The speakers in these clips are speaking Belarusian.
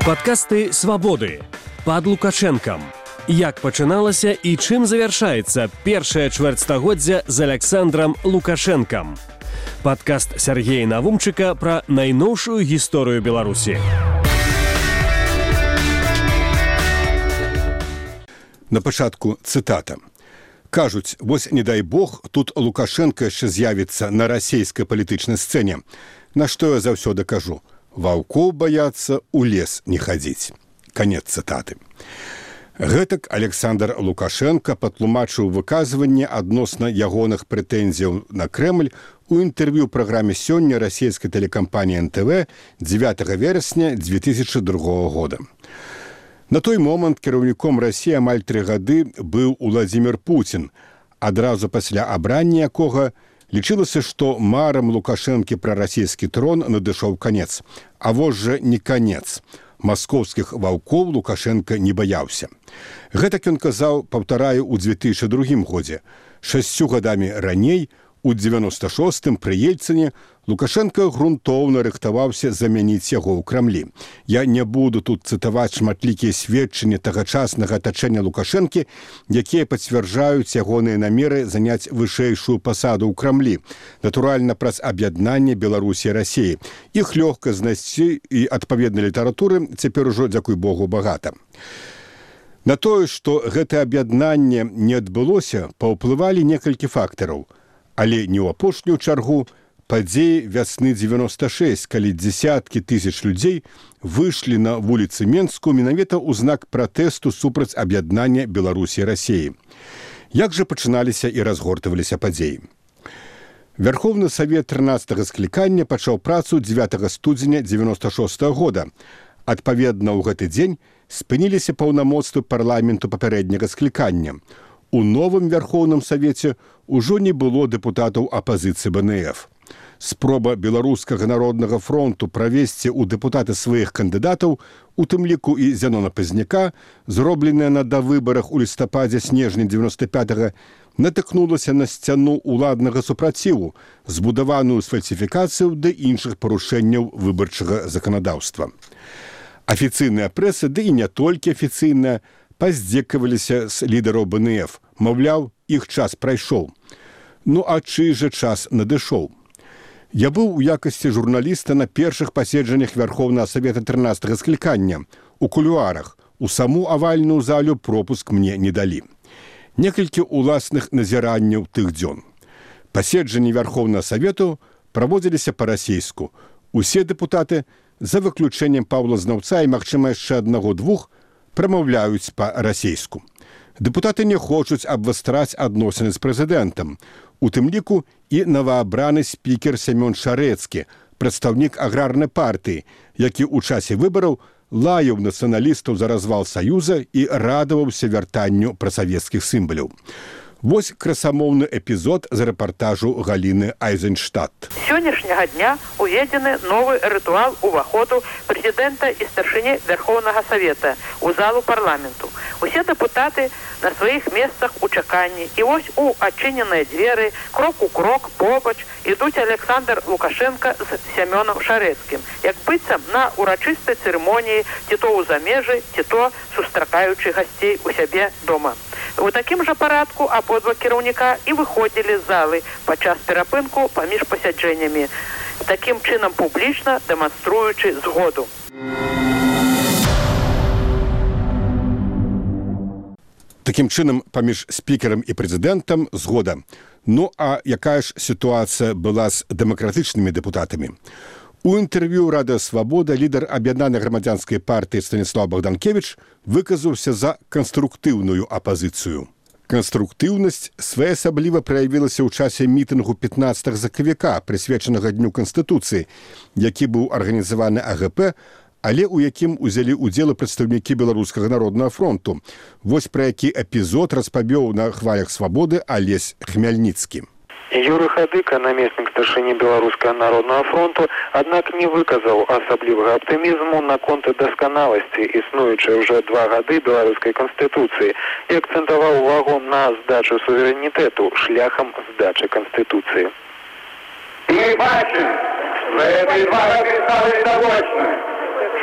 Падкасты «Свабоды» пад Лукашэнкам. Як пачыналася і чым завяршаецца першае чвэрцьстагоддзя з Аляксандрам Лукашэнкам. Падкаст Сергея Навумчыка пра найноўшую гісторыю Беларусі. На пачатку цытата. Кажуць, вось не дай Бог, тут Лукашенко яшчэ з'явіцца на расійскай палітычнай сцэне. На што я заўсёды кажу? Ваўкоў баяцца, у лес не хадзіць. Канец цытаты. Гэтак Александр Лукашенко патлумачыў выказванне адносна ягоных прэтэнзіяў на Крэмль у інтэрв'ю праграме «Сёння» расійскай тэлекампаніі НТВ 9 верасня 2002 года. На той момант кіраўніком Расіі амаль 3 гады быў Уладзімір Пуцін, адразу пасля абрання якога лічылася, што марам Лукашэнкі пра расійскі трон надышоў канец. А вось жа не канец. Маскоўскіх ваўкоў Лукашенко не баяўся. Гэтак ён казаў, паўтараю, у 2002 годзе. 6 гадамі раней, у 96-м пры Ельцыне, Лукашенко грунтоўна рыхтаваўся замяніць яго ў Крамлі. Я не буду тут цытаваць шматлікія сведчанні тагачаснага атачэння Лукашэнкі, якія пацвярджаюць ягоныя намеры заняць вышэйшую пасаду ў Крамлі, натуральна праз аб'яднанне Беларусі і Расіі. Іх лёгка знайсці і адпаведнай літаратуры цяпер ужо, дзякуй Богу, багата. На тое, што гэтае аб'яднанне не адбылося, паўплывалі некалькі фактараў. Але не ў апошнюю чаргу падзеі вясны 96, калі дзесяткі тысяч людзей выйшлі на вуліцы Менску менавіта ў знак пратэсту супраць аб'яднання Беларусі і Расіі. Як жа пачыналіся і разгортваліся падзеі? Верховны Савет 13-го склікання пачаў працу 9 студзеня 96 года. Адпаведна, ў гэты дзень спыніліся паўнамоцтвы парламенту папярэдняга склікання. У новым Верховным Савеце ўжо не было дэпутатаў апазіцыі БНФ. Спроба Беларускага народнага фронту правесці ў дэпутаты сваіх кандыдатаў, у тым ліку і Зянона Пазняка, зробленая на давыбарах у лістападзе-снежні 95-го, натыкнулася на сцяну ўладнага супраціву, збудаваную з фальсіфікацыяў ды іншых парушэнняў выбарчага заканадаўства. Афіцыйная прэса, ды і не толькі афіцыйная, паздзекаваліся з лідараў БНФ. Маўляў, іх час прайшоў. Ну а чый жа час надышоў? Я быў у якасці журналіста на першых паседжаннях Верховнага Савета 13-го склікання. У кулуарах. У саму авальную залю пропуск мне не далі. Некалькі уласных назіранняў тых дзён. Паседжанні Верховнага Савету праводзіліся па-расейску. Усе дэпутаты, за выключэннем Паўла Знаўца і, магчыма, яшчэ аднаго-двух, прамаўляюць па-расейску. Дэпутаты не хочуць абвастраць адносіны з прэзідэнтам. У тым ліку і новаабраны спікер Сямён Шарэцкі, прадстаўнік аграрнай партыі, які ў часе выбараў лаяў нацыяналістаў за развал Саюза і радаваўся вяртанню прасавецкіх сімваляў. Вось красамоўны эпізод з рэпартажу Галіны Айзенштадт. Сённяшняга дня уведзены новы рытуал уваходу прэзідэнта і старшыні Верховнага Савета ў залу парламенту. Усе дэпутаты на сваіх месцах у чаканні, і вось у адчыненыя дзверы, крок у крок, побач, ідуць Александр Лукашенко з Сямёнам Шарэцкім, як быццам на урачыстай цырымоніі, ці то ў замежы, ці то сустракаючы гасцей у сябе дома. У такім жа парадку абодва кіраўніка і выходзілі з залы падчас перапынку паміж пасяджэннямі, такім чынам публічна дэманструючы згоду. Такім чынам, паміж спікерам і прэзідэнтам згода. Ну, а якая ж сітуацыя была з дэмакратычнымі дэпутатамі? У інтэрв'ю «Радыё Свабода» лідар аб'яднанай грамадзянскай партыі Станіслав Богданкевич выказаўся за канструктыўную апазіцыю. Канструктыўнасць своеасабліва праявілася ў часе мітынгу 15 сакавіка, прысвечанага Дню Канстытуцыі, які быў арганізаваны АГП, але ў якім узялі ўдзел прадстаўнікі Беларускага народнага фронту. Вось пра які эпізод распавёў на хвалях свабоды Алесь Хмяльніцкі. Юрый Хадыка, намеснік старшыні Беларускага народнага фронту, аднак не выказаў асаблівага аптымізму наконт дасканаласці існуючай уже 2 гады беларускай канстытуцыі і акцэнтаваў увагу на здачу суверэнітэту шляхам здачы канстытуцыі. Мы бачым, што гэты 2 гады сталі завочна,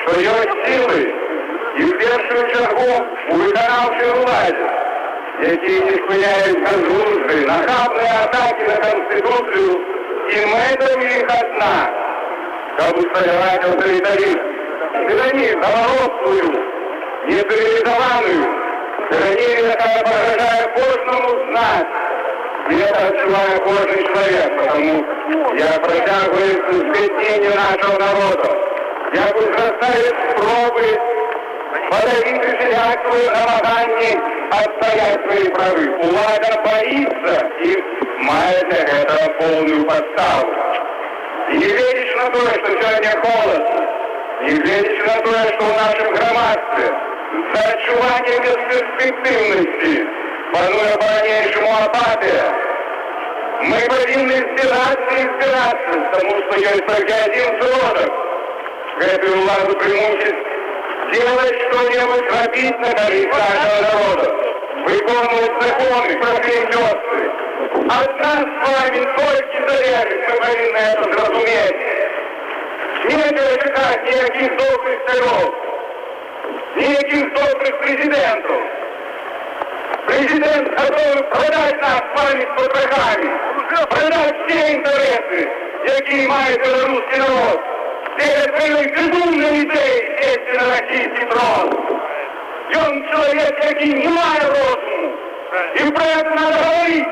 што ёсць сілы і ў першую чаргу у выканаўчай уладзе, якія не спыняюць безглуздыя, нахабныя атакі на Канстытуцыю, і мэта ў іх адна, каб усталяваць аўтарытарызм. Тыранію наварослую, нецывілізаваную, тыранію, якая пагражае кожнаму з нас. И это отчувает каждый человек, потому я протягиваю сбеднение нашего народа. Я буду заставить пробы подавить всякое намагание отстоять свои правы. Влада боится и мает это полную подставу. И не веришь на то, что сегодня холодно. Не веришь на то, что в нашем громадстве за отчувание бесперспективности пануе по-ранейшему апатия. Мы повинны избираться, потому что есть только один сродок. Эту владу примусить делать что-нибудь, робить на корысть нашего народа, выполнять законы, справедливости. От нас с вами только зависит, мы повинны это зразуметь. Нечего чекать никаких добрых царев, никаких добрых президентов. Президент готовый продать нас с вами с потрохами, продать все интересы, какие имеет белорусский народ. Перед своей безумной идеей сесть на российский трон. Он человек, який не має розуму. И про это надо говорить.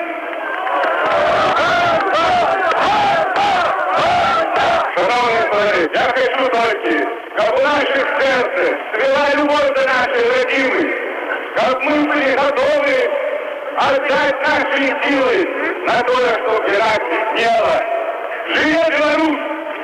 Шановні колеги, я хочу только, как у наших сердцах свела любовь до нашей родины, как мы были готовы отдать наши силы на то, чтобы Ирак сделала. Живе Беларусь!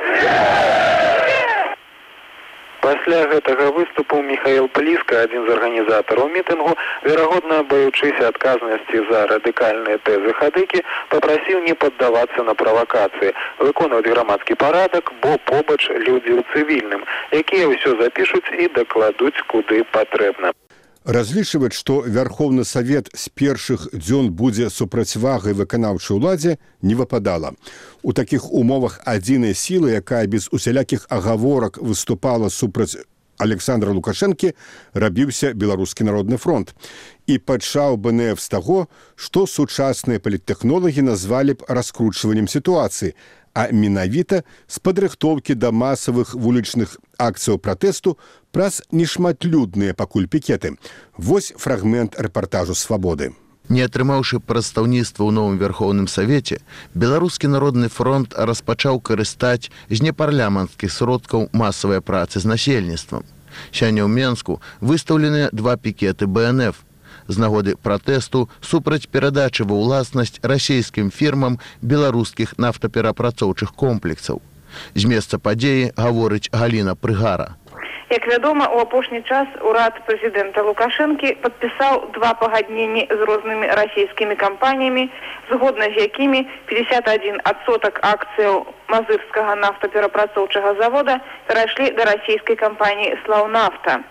Пасля гэтага выступу Михаил Плиска, адзін з арганізатараў мітынгу, верагодна баючыся адказнасці за радыкальныя тэзы хадыкі, папрасіў не паддавацца на правакацыі, выконваць грамадскі парадак, бо побач людзі ў цывільным, якія ўсё запішуць і дакладуць куды патрэбна. Разлічваць, што Вярхоўны Савет з першых дзён будзе супрацьвагай выканаўчай уладзе, не выпадала. У такіх умовах адзінай сілы, якая без усялякіх агаворак выступала супраць Александра Лукашэнкі, рабіўся Беларускі народны фронт. І пачаў БНФ з таго, што сучасныя паліттэхнолагі назвалі б раскручваннем сітуацыі, а менавіта з падрыхтоўкі да масавых вулічных акцыяў пратэсту праз нешматлюдныя пакуль пікеты. Вось фрагмент рэпартажу «Свабоды». Не атрымаўшы прадстаўніцтва ў новым Верхоўным Савеце, Беларускі народны фронт распачаў карыстаць з непарламенцкіх сродкаў масавай працы з насельніцтвам. Сёння ў Менску выстаўленыя 2 пікеты БНФ з нагоды пратэсту супраць перадачы ва ўласнасць расійскім фірмам беларускіх нафтаперапрацоўчых комплексаў. З месца падзеі гаворыць Галіна Прыгара. Як вядома, у апошні час урад прэзідэнта Лукашэнкі падпісаў 2 пагадненні з рознымі расійскімі кампаніямі, згодна з якімі 51% акцыяў Мазырскага нафтаперапрацоўчага завода перайшлі да расійскай кампаніі «Слаўнафта».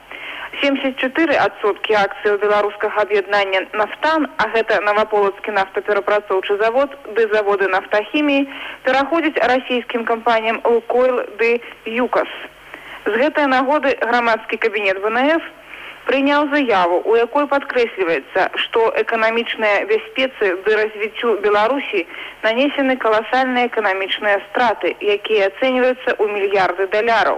74% акцыяў беларускага аб'яднання «Нафтан», а гэта Новополоцкі нафтаперапрацоўчы завод ды заводы нафтахіміі, пераходзяць расійскім кампаніям «Лукойл» ды «ЮКОС». З гэтай нагоды грамадскі кабінет ВНФ прыняў заяву, у якой падкрэсліваецца, што эканамічныя бяспецы ды развіццю Беларусі нанесены каласальныя эканамічныя страты, якія ацэньваюцца ў мільярды даляраў.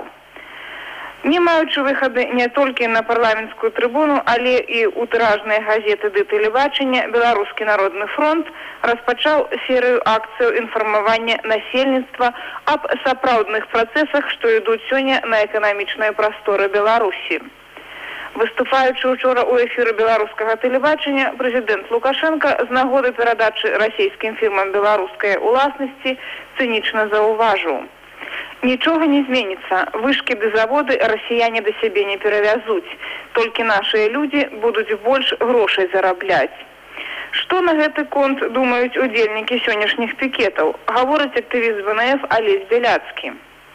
Не маючы выхады не толькі на парламенцкую трыбуну, але і ў тыражныя газеты ды тэлебачання, Беларускі народны фронт распачаў серыю акцыяў інфармавання насельніцтва аб сапраўдных працэсах, што ідуць сёння на эканамічныя прасторы Беларусі. Выступаючы учора ў эфіры беларускага тэлебачання, прэзідэнт Лукашенка з нагоды перадачы расійскім фірмам беларускай уласнасці цынічна заўважыў: нічога не зменіцца, вышкі ды заводы расіяне да сябе не перавязуць, толькі нашыя людзі будуць больш грошай зарабляць. Што на гэты конт думаюць удзельнікі сённяшніх пікетаў, гаворыць актывіст ВНФ Алесь Беляцкі.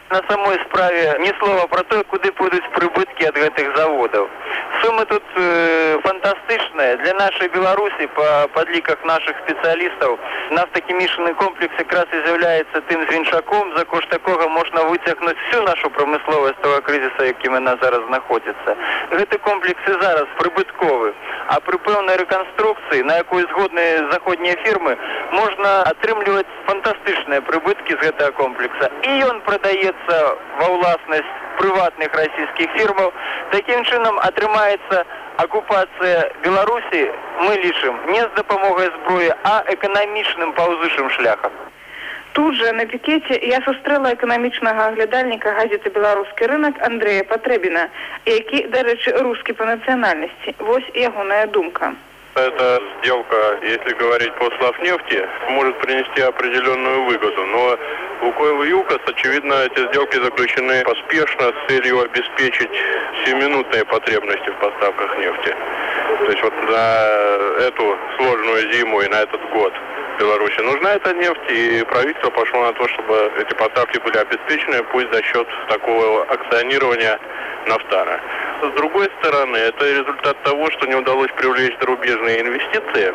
На самой справе ні слова про те, куди підуть прибутки від гэтых заводів. Суми тут фантастичні. Для нашої Білорусі, по підліках наших спеціалістів, нафтохімічний комплекс якраз і з'являється тим звінчаком, за кошт якого можна витягнути всю нашу промисловість з того кризису, який вона зараз знаходиться. Гэты комплекс і зараз прибутковий, а при певній реконструкції, на якої згодні заходні фірми, можна отримувати фантастичні прибутки з гэтага комплексу. І він продається во власність приватних російських фірм. Таким чином отримається окупація Білорусі, ми лічимо, не з допомогою зброї, а економічним паўзучым шляхом. Тут же на пікеті я зустріла економічного оглядальника газети «Білоруський ринок» Андрея Потребіна, який, до речі, русский по національності. Ось ягоная думка. Эта сделка, если говорить по Славнефти, может принести определенную выгоду. Но Лукойл и ЮКОС, очевидно, эти сделки заключены поспешно с целью обеспечить сиюминутные потребности в поставках нефти. То есть вот на эту сложную зиму и на этот год Беларуси нужна эта нефть, и правительство пошло на то, чтобы эти поставки были обеспечены, пусть за счет такого акционирования Нафтара. С другой стороны, это результат того, что не удалось привлечь зарубежные инвестиции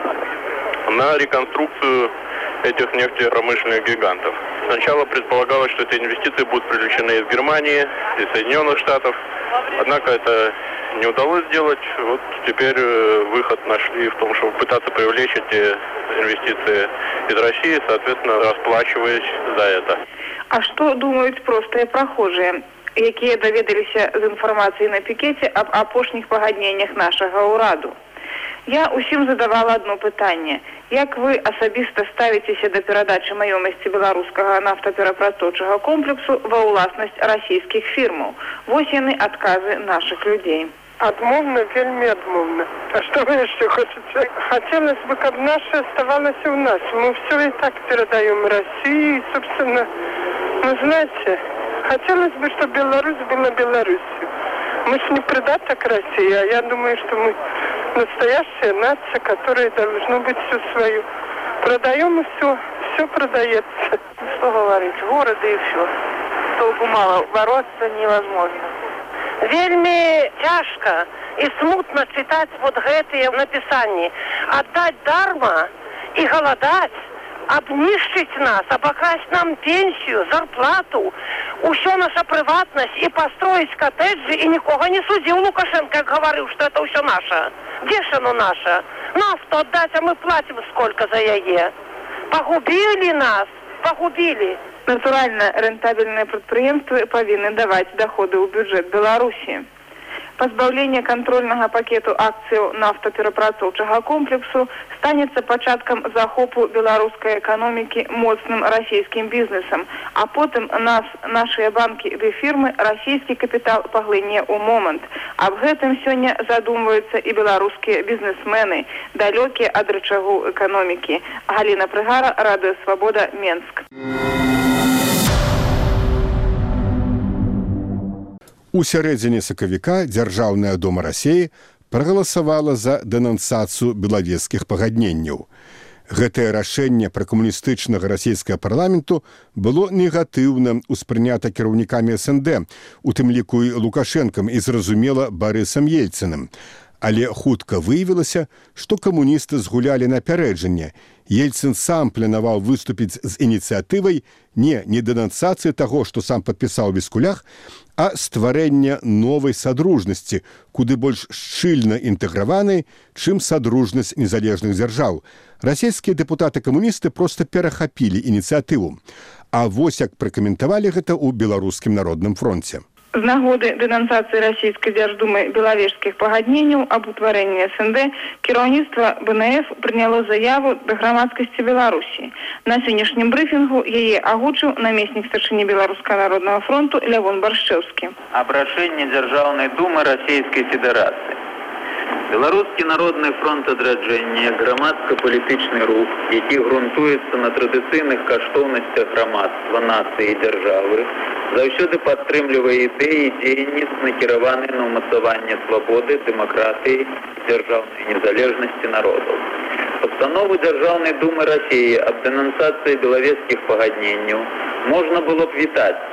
на реконструкцию этих нефтепромышленных гигантов. Сначала предполагалось, что эти инвестиции будут привлечены из Германии, из Соединенных Штатов, однако это не удалось сделать. Вот теперь выход нашли в том, чтобы пытаться привлечь эти инвестиции из России, соответственно, расплачиваясь за это. А что думают простые прохожие, якія даведаліся з інфармацыі на пікеце аб апошніх пагадненнях нашага ўраду? Я усім задавала одно пытанне. Як вы асабіста ставіцеся да перадачы маёмасці беларускага нафтаперапрацоўчага комплексу ва ўласнасць расійскіх фірмаў? Вось яны адказы наших людей. Адмовна, вельмі адмовна. А что вы еще хотите? Хотелось бы, чтобы наше оставалось у нас. Мы все и так передаем России, собственно. Но знаете, хотелось бы, чтобы Беларусь была Беларусью. Мы же не придаток России, а я думаю, что мы настоящая нация, которая должна быть все свою. Продаем и все продается. Что говорить, города и все. Толку мало, бороться невозможно. Вельми тяжко и смутно читать вот гэтые написания. Отдать дарма и голодать, обнищить нас, обокрасть нам пенсию, зарплату, усё наша приватность и построить коттеджи, и никого не судил Лукашенко, как говорил, что это все наше. Где же оно наше? Нафту отдать, а мы платим сколько за яе. Погубили нас, погубили. Натуральна, рэнтабельныя прадпрыемствы павінны даваць доходы ў бюджэт Беларусі. Пазбаўленне кантрольнага пакету акцыяў нафтаперапрацоўчага комплексу станецца пачаткам захопу беларускай эканомікі моцным расійскім бізнесам, а потым нашыя банкі ды фірмы расійскі капітал паглыне ў момант. Аб гэтым сёння задумваюцца і беларускія бізнесмены, далёкія ад рычагу эканомікі. Галіна Прыгара, Радыё Свабода, Менск. У сярэдзіне сакавіка Дзяржаўная дума Расіі прагаласавала за дэнансацыю белавежскіх пагадненняў. Гэтае рашэнне пракамуністычнага расійскага парламенту было негатыўна ўспрынята кіраўнікамі СНД, у тым ліку і Лукашэнкам і, зразумела, Барысам Ельцыным. Але хутка выявілася, што камуністы згулялі напярэджанне. Ельцын сам планаваў выступіць з ініцыятывай не дэнансацыі таго, што сам падпісаў у Біскулях, а стварэння новай садружнасці, куды больш шчыльна інтэграванай, чым садружнасць незалежных дзяржаў. Расійскія дэпутаты-камуністы проста перахапілі ініцыятыву. А вось як пракаментавалі гэта ў Беларускім народным фронце. З нагоды дэнансацыі расійскай дзярждумы белавежскіх пагадненняў аб утварэнні СНД кіраўніцтва БНФ прыняло заяву да грамадскасці Беларусі. На сённяшнім брыфінгу яе агучыў намеснік старшыні Беларускага народнага фронту Лявон Баршчэўскі. Абрашэнне Дзяржаўнай думы Расійскай Федэрацыі. Беларускі народны фронт адраджэння – грамадска-палітычны рух, які грунтуецца на традыцыйных каштоўнасцях грамадства, нацыі і дзяржавы, заўсёды падтрымлівае ідэі і дзеянні, накіраваныя на ўмацаванне свабоды, дэмакратыі, дзяржаўнай незалежнасці народаў. Пастанову Дзяржаўнай думы Расіі аб дэнансацыі белавежскіх пагадненняў можна было б вітаць,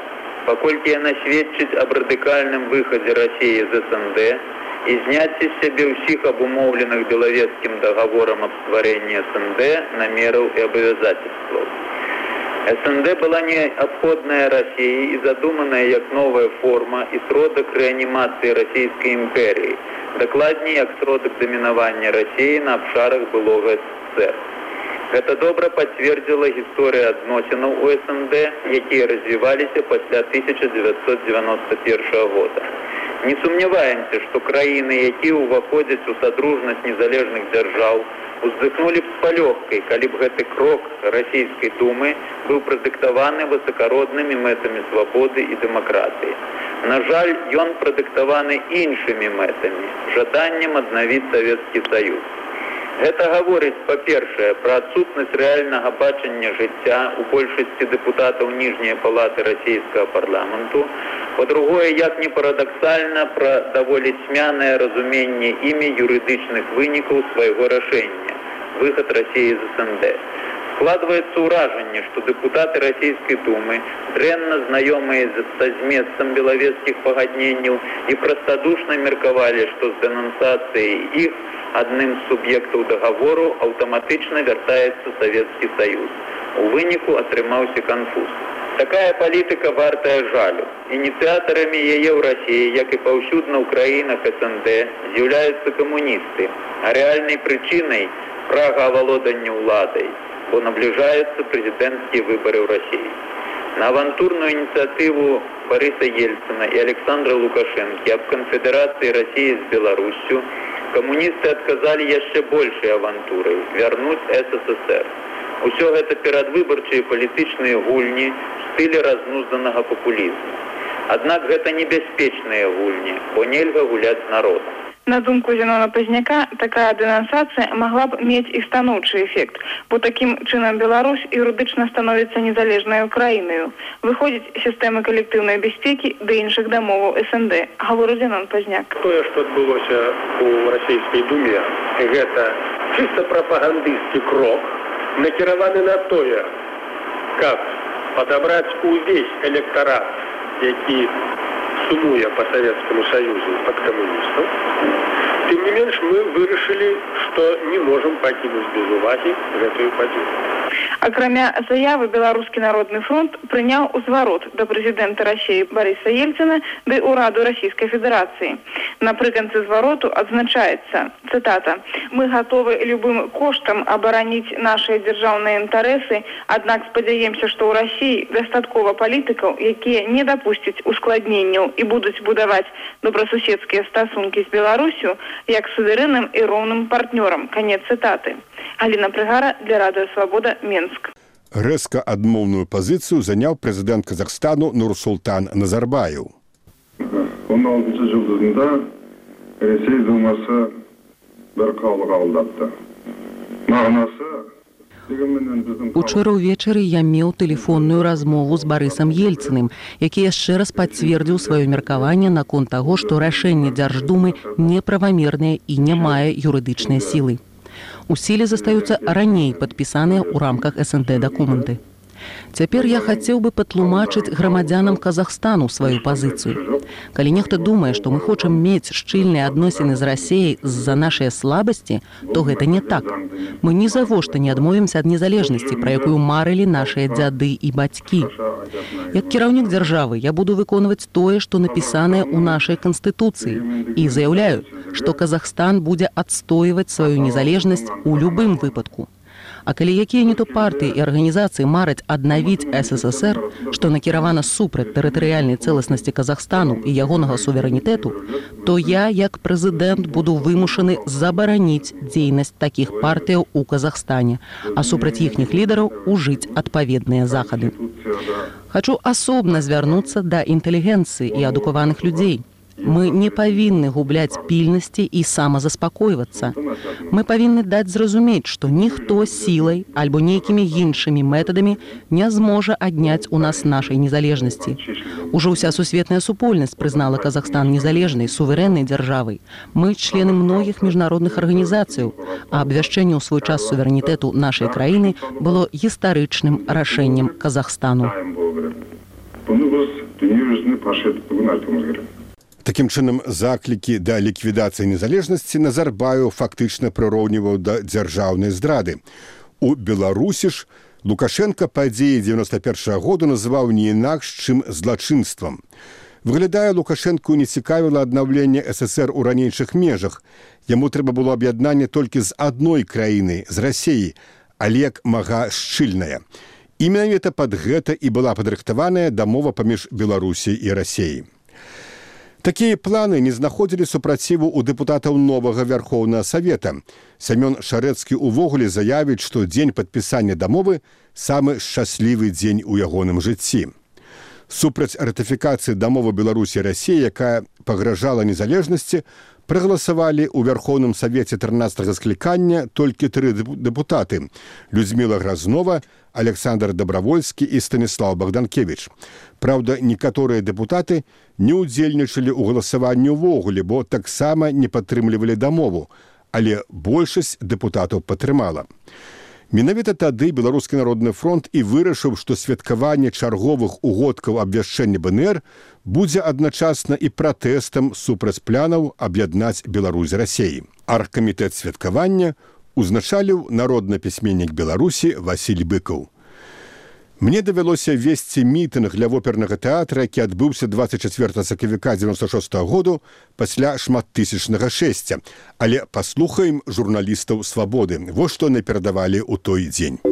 паколькі яна сведчыць аб радыкальным выхадзе Расіі з СНД і зняцці з сябе ўсіх абумоўленых Белавежскім дагаворам аб стварэнні СНД намераў і абавязательстваў. СНД была неабходная Расіі і задуманая як новая форма і сродак рэанімацыі расійскай імперіі, дакладней як сродак дамінавання Расіі на абшарах былога СССР. Гэта добра пацвердзіла гісторыя адносінаў у СНД, якія развіваліся пасля 1991 года. Не сумняваемся, што краіны, якія ўваходзяць у садружнасць незалежных дзяржаў, уздыхнулі б з палёгкай, калі б гэты крок расійскай думы быў прадыктаваны высакароднымі мэтамі свабоды і дэмакратыі. На жаль, ён прадыктаваны іншымі мэтамі, жаданнем аднавіць Савецкі Саюз. Гэта гаворыць, па-першае, пра адсутнасць рэальнага бачання жыцця у большасці дэпутатаў ніжняй палаты расійскага парламенту, па-другое, як не парадаксальна, пра даволі цьмянае разуменне імі юрыдычных вынікаў свайго рашэння – выхад Расіі з СНД. Складваецца ўражанне, што дэпутаты расійскай думы, дрэнна знаёмыя са зместам белавежскіх пагадненняў і прастадушна меркавалі, што з дэнансацыяй іх адным з суб'ектаў дагавору аўтаматычна вяртаецца Савецкі Саюз. У выніку атрымаўся канфуз. Такая палітыка вартая жалю. Ініцыятарамі яе ў Расіі, як і паўсюдна ў краінах СНД, з'яўляюцца камуністы, а рэальнай прычынай прага авалодання ўладай, бо набліжаюцца прэзідэнцкія выбары ў Расіі. На авантурную ініцыятыву Барыса Ельцына і Александра Лукашэнкі аб канфедэрацыі Расіі з Беларуссю камуністы адказалі яшчэ большай авантурай – вярнуць СССР. Усё гэта перадвыбарчыя палітычныя гульні в стылі разнузданага папулізму. Аднак гэта небяспечныя гульні, бо нельга гуляць з народам. На думку Зенона Пазняка, такая денонсацыя могла б мець і станоўчы эфект, бо такім чынам Беларусь юрыдычна становіцца незалежнай краінаю. Выходзіць сістэмы калектыўнай бяспекі да іншых дамоваў СНД, гаворыць Зенон Пазняк. Тое, што адбылося ў расійскай думе, гэта чыста прапагандысцкі крок, накіраваны на тое, каб падабраць увесь электарат, які сумуе по Советскому Союзу под коммунистов. Тем не менш, мы вырашылі, што не можам пакінуць без увагі гэтую падзею. Акрамя заявы, Беларускі народны фронт прыняў узварот да прэзідэнта Расіі Барыса Ельцына ды ўраду Расійскай Федэрацыі. Напрыканцы звароту адзначаецца, цытата, «Мы готовы любым коштам абараніць нашыя дзяржаўныя інтарэсы, аднак спадзяемся, што ў Расіі дастаткова палітыкаў, якія не дапусцяць ускладненняў і будуць будаваць добрасуседскія стасункі з Беларусю як суверэнным і роўным партнёрам». Канец цытаты. Галіна Прыгара для Радыё Свабода, Менск. Рэзка адмоўную пазіцыю заняў прэзідэнт Казахстану Нурсултан Назарбаев. Учора ўвечары я меў тэлефонную размову з Барысам Ельцыным, які яшчэ раз пацвердзіў сваё меркаванне наконт таго, што рашэнне Дзярждумы неправамернае і не мае юрыдычнай сілы. У сіле застаюцца раней падпісаныя ў рамках СНД дакументы. Цяпер я хацеў бы патлумачыць грамадзянам Казахстану сваю пазіцыю. Калі нехта думае, што мы хочам мець шчыльныя адносіны з Расіяй з-за нашай слабасці, то гэта не так. Мы ні завошта не адмовімся ад незалежнасці, пра якую марылі нашыя дзяды і бацькі. Як кіраўнік дзяржавы я буду выконваць тое, што напісанае ў нашай Канстытуцыі, і заяўляю, што Казахстан будзе адстойваць сваю незалежнасць у любым выпадку. А калі якія не то партыі і арганізацыі мараць аднавіць СССР, што накіравана супраць тэрытарыяльнай цэласнасці Казахстану і ягонага суверэнітэту, то я, як прэзідэнт, буду вымушаны забараніць дзейнасць такіх партыяў у Казахстане, а супраць іхніх лідараў ужыць адпаведныя захады. Хачу асобна звярнуцца да інтэлігенцыі і адукаваных людзей. Мы не павінны губляць пільнасці і самазаспакойвацца. Мы павінны даць зразумець, што ніхто сілай альбо нейкімі іншымі метадамі не зможа адняць у нас нашай незалежнасці. Ужо ўся сусветная супольнасць прызнала Казахстан незалежнай, суверэннай дзяржавай. Мы члены многіх міжнародных арганізацыяў, а абвяшчэнне ў свой час суверэнітэту нашай краіны было гістарычным рашэннем Казахстану. они должны пошли выгнать, говорю. Такім чынам, заклікі да ліквідацыі незалежнасці Назарбаеў фактычна прыроўніваў да дзяржаўнай здрады. У Беларусі ж Лукашенка падзеі 91-го году называў не інакш, чым злачынствам. Выглядае, Лукашенку не цікавіла аднаўленне ССР у ранейшых межах. Яму трэба было аб'яднанне толькі з адной краіны, з Расіі, але як мага шчыльная. І менавіта пад гэта і была падрыхтаваная дамова паміж Беларусій і Расіяй. Такія планы не знаходзілі супраціву ў дэпутатаў новага Вярхоўнага Савета. Сямён Шарэцкі увогуле заявіць, што дзень падпісання дамовы – самы шчаслівы дзень у ягоным жыцці. Супраць ратыфікацыі дамовы Беларусі і Расіі, якая пагражала незалежнасці, прагаласавалі ў Вярхоўным Савеце 13-го склікання толькі 3 дэпутаты – Людміла Гразнова, Александр Добравольскі і Станіслав Богданкевич. Праўда, некаторыя дэпутаты не ўдзельнічалі ў галасаванні ўвогуле, бо таксама не падтрымлівалі дамову, але большасць дэпутатаў падтрымала. Менавіта тады Беларускі народны фронт і вырашыў, што святкаванне чарговых угодкаў абвяшчэння БНР будзе адначасна і пратэстам супраць планаў аб'яднаць Беларусь з Расіяй. Аргкамітэт святкавання узначаліў народны пісьменнік Беларусі Васіль Быкаў. Мне давялося весці мітынг для опернага тэатра, які адбыўся 24 сакавіка 96-го году пасля шматтысячнага шэсця. Але паслухаем журналістаў «Свабоды». Вось што наперадавалі ў той дзень.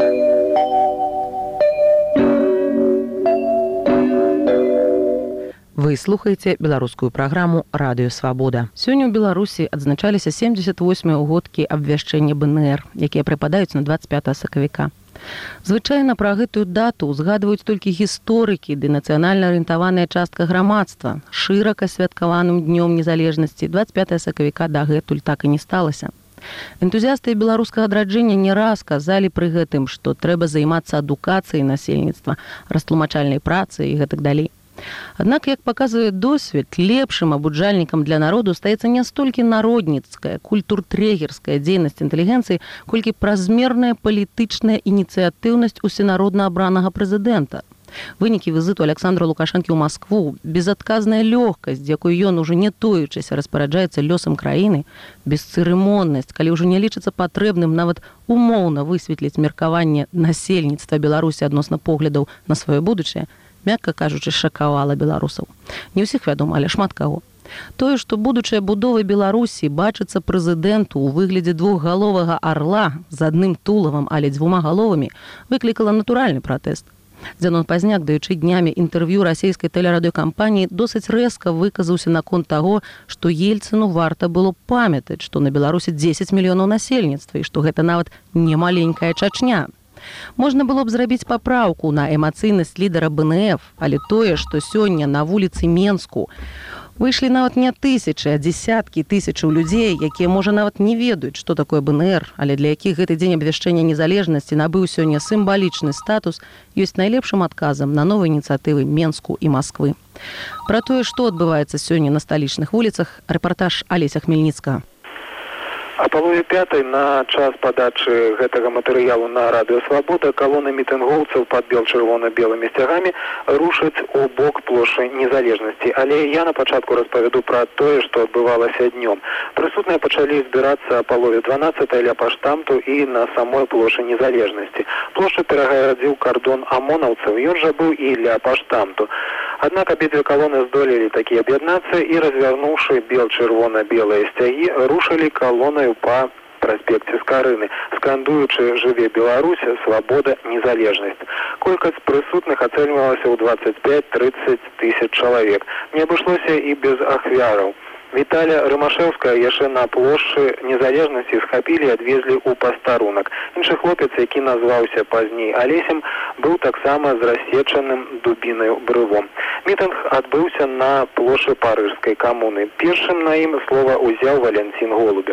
Вы слухаеце беларускую праграму «Радыё Свабода». Сёння ў Беларусі адзначаліся 78-е ўгодкі абвяшчэння БНР, якія прыпадаюць на 25 сакавіка. Звычайна пра гэтую дату узгадваюць толькі гісторыкі ды нацыянальна арыентаваная частка грамадства. Шырака святкаваным днём незалежнасці 25 сакавіка дагэтуль так і не сталася. Энтузіасты беларускага адраджэння не раз казалі пры гэтым, што трэба займацца адукацыяй насельніцтва, растлумачальнай працай і гэтак далей. Аднак, як паказвае досвед, лепшым абуджальнікам для народу стаецца не столькі народніцкая, культуртрэгерская дзейнасць інтэлігенцыі, колькі празмерная палітычная ініцыятыўнасць усенародна абранага прэзідэнта. Вынікі візіту Александра Лукашэнкі ў Маскву, безадказная лёгкасць, якой ён ужо не тоючыся распараджаецца лёсам краіны, бесцырымоннасць, калі ўжо не лічыцца патрэбным нават умоўна высветліць меркаванне насельніцтва Беларусі адносна поглядаў на сваё будучае, мякка кажучы, шакавала беларусаў. Не ўсіх вядома, але шмат каго. Тое, што будучая будова Беларусі бачыцца прэзідэнту ў выглядзе двухгаловага арла з адным тулавам, але 2 галовамі, выклікала натуральны пратэст. Дзянон Пазняк, даючы днямі інтэрв'ю расійскай тэлерадыёкампаніі, досыць рэзка выказаўся наконт таго, што Ельцыну варта было памятаць, што на Беларусі 10 мільёнаў насельніцтва і што гэта нават не маленькая Чачня. Можна было б зрабіць папраўку на эмацыйнасць лідара БНФ, але тое, што сёння на вуліцы Менску выйшлі нават не тысячы, а дзесяткі тысячаў людзей, якія, можа, нават не ведаюць, што такое БНР, але для якіх гэты дзень абвяшчэння незалежнасці набыў сёння сімвалічны статус, ёсць найлепшым адказам на новыя ініцыятывы Менску і Масквы. Пра тое, што адбываецца сёння на сталічных вуліцах, рэпартаж Алеся Хмельніцкага. А палове 5 на час падачы гэтага матэрыялу на радыё Свабода калона мітынгоўцаў пад чырвона-белымі сцягамі рушаць у бок плошчы незалежнасці. Але я на пачатку распавяду пра тое, што адбывалася днём. Прысутныя пачалі збірацца а палове 12 ля паштамту і на самой плошчы незалежнасці. Плошчу перагарадзіў кардон амонаўцаў, ён жа быў і ля паштамту. Аднак абедзве калоны здолелі такі аб'яднацца і, развярнуўшы чырвона-белыя сцягі, рушылі калонаю па праспекце Скарыны, скандуючы «Жыве Беларусь, свабода, незалежнасць». Колькасць прысутных ацэньвалася ў 25-30 тысяч чалавек. Не абышлося і без ахвяраў. Віталя Рымашэўская яшчэ на плошчы незалежнасці схапілі і адвезлі ў пастарунак. Іншы хлопец, які назваўся пазней Алесем, быў таксама з рассечаным дубінаю брывом. Мітынг адбыўся на плошчы Парыжскай камуны. Першым на ім слова ўзяў Валянцін Голубеў.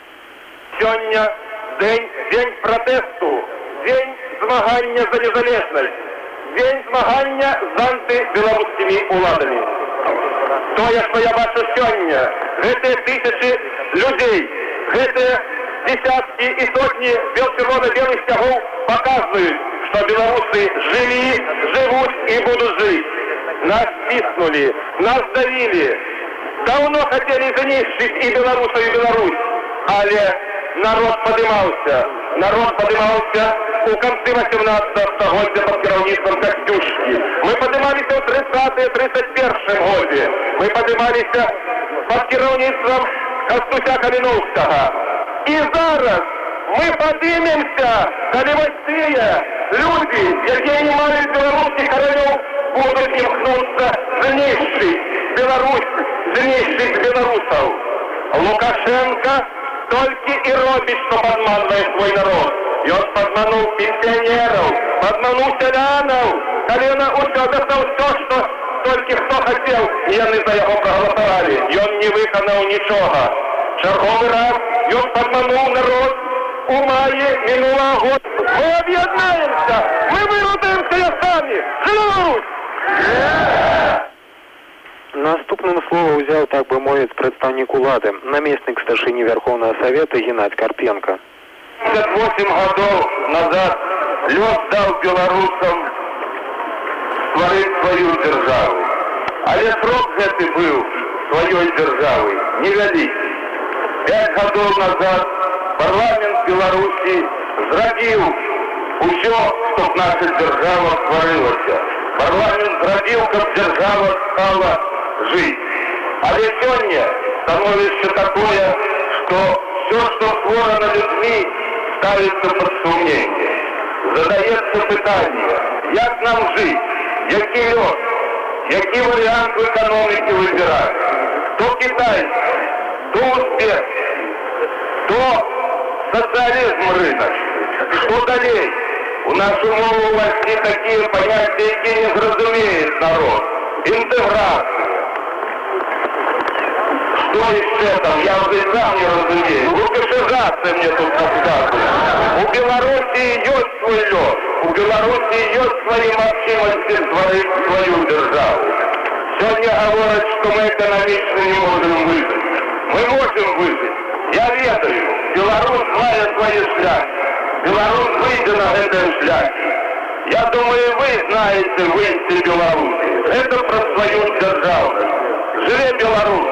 Сёння дзень пратэсту, дзень змагання за незалежнасць, дзень змагання з антыбеларускімі ўладамі. Тое, што я бачу сёння, гэтыя тысячы людзей, гэтыя десяткі і сотні чырвона-белых сцягоў паказваюць, што беларусы жылі, жывуць і будуць жыць. нас стиснули, нас давили. Давно хотели занищить и белорусов, и Беларусь. Але народ поднимался у конце 18 стагоддзя под кіраўніцтвам Касцюшкі. Мы поднимались в 30-31 году. Мы поднимались под кіраўніцтвом Костуся Калиновского. И зараз мы поднимемся, когда вот те люди, которые не мали белорусских королев, будут имкнуться знищить Беларусь, знищить белорусов. Лукашенко только и робит, что подманывает свой народ. И он подманул пенсионеров, подманул селянов, колено достал все, что только кто хотел, и они за его проголосовали. И он не виконав ничего. Черговый раз он подманул народ у мае минулого года. Мы объединяемся, мы вырубаемся сами. Живут! Наступным слово взял, так бы мовить, представник улады, наместник старшини Верховного Совета Геннадий Карпенко. 58 годов назад лед дал белорусам створить свою державу. Але срок гэты был своей державы невеликий. 5 годов назад парламент Беларуси зрабіў усё, чтоб наша держава створилась. Парламент зрабіў, каб держава стала жить. Але сегодня становится такое, что все, что створено людьми, ставится под сомнение. Задается питание, как нам жить, який лёд, який вариант в экономике выбирать. То китайский, то успех, то социализм рыночный. Что далее? У нашу мову вошли такие понятия, які не зразумеет народ. Интеграция. Что еще там? Я уже сам не разумею. Лукашизация мне тут подсказывает. У Белоруссии есть свой лед. У Белоруссии есть свои возможности створить свою державу. Сегодня говорят, что мы экономично не можем выжить. Мы можем выжить. Я ведаю, Беларусь знает свои шляхи. Беларусь выйдет на этом шляхе. Я думаю, вы знаете выйти Беларуси. Это про свою державу. Живе Беларусь!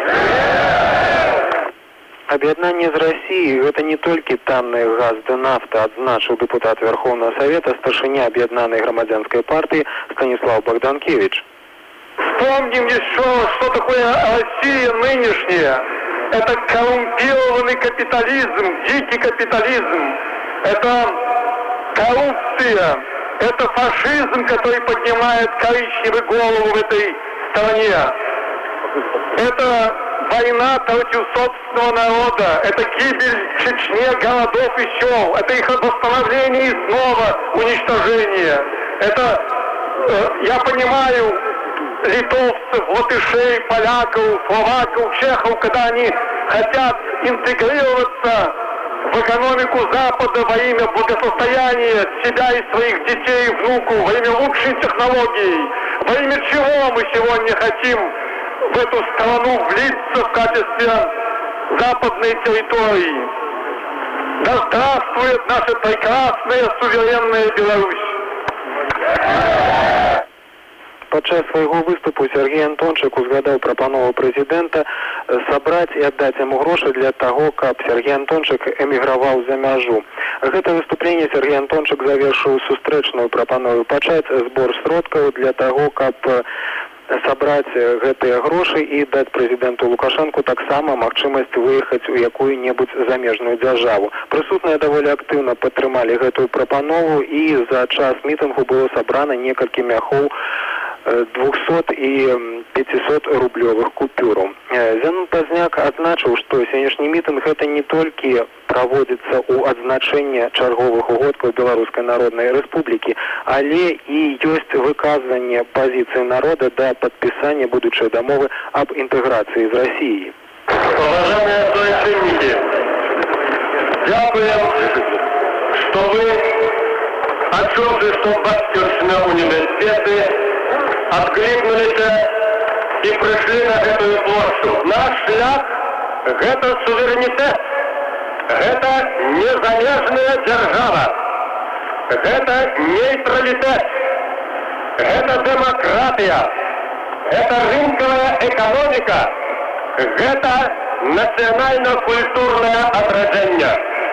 Об'єднання з Росією – це не тільки танний газ да нафта, адзначив депутат Верховного Совета, старшиня Об'єднаної громадянської партії Станислав Богданкевич. Вспомним еще, что такое Россия нынешняя. Это коррумпированный капитализм, дикий капитализм. Это коррупция, это фашизм, который поднимает коричневую голову в этой стране. Это война против собственного народа, это гибель в Чечне городов и сел, это их восстановление и снова уничтожение. Это, я понимаю, литовцев, латышей, поляков, словаков, чехов, когда они хотят интегрироваться в экономику Запада во имя благосостояния себя и своих детей и внуков, во имя лучшей технологий, во имя чего мы сегодня хотим в эту страну влиться в качестве западной территории. Да здравствует наша прекрасная суверенная Беларусь! Падчас свайго выступу Сергей Антончык узгадаў прапанову прэзідэнта сабраць і аддаць яму грошы для таго, каб Сергей Антончык эміграваў за мяжу. Гэта выступленне Сергей Антончык завершыў сустрэчную прапанову пачаць збор сродкаў для таго, каб сабраць гэтыя грошы і даць прэзідэнту Лукашэнку таксама магчымасць выехаць у якую-небудзь замежную дзяржаву. Прысутныя даволі актыўна падтрымалі гэтую прапанову і за час мітынгу было сабрана некалькі мяхоў 200 и 500 рублевых купюраў. Зянон Пазняк адзначыў, што сённяшні мітынг гэта не толькі праводзіцца ў адзначэнне чарговых угодкаў Беларускай Народнай Рэспублікі, але і ёсць выказванне пазіцыі народа да падпісання будучай дамовы аб інтэграцыі з Расіяй. Уважаемые соотечественники, дякуем, что вы отчётли, что Батьківщина университеты откликнулись и пришли на эту площадь. Наш шлях – это суверенитет, это незалежная держава, это нейтралитет. гэта дэмакратыя, гэта рынкавая эканоміка, гэта нацыянальна-культурнае адраджэнне.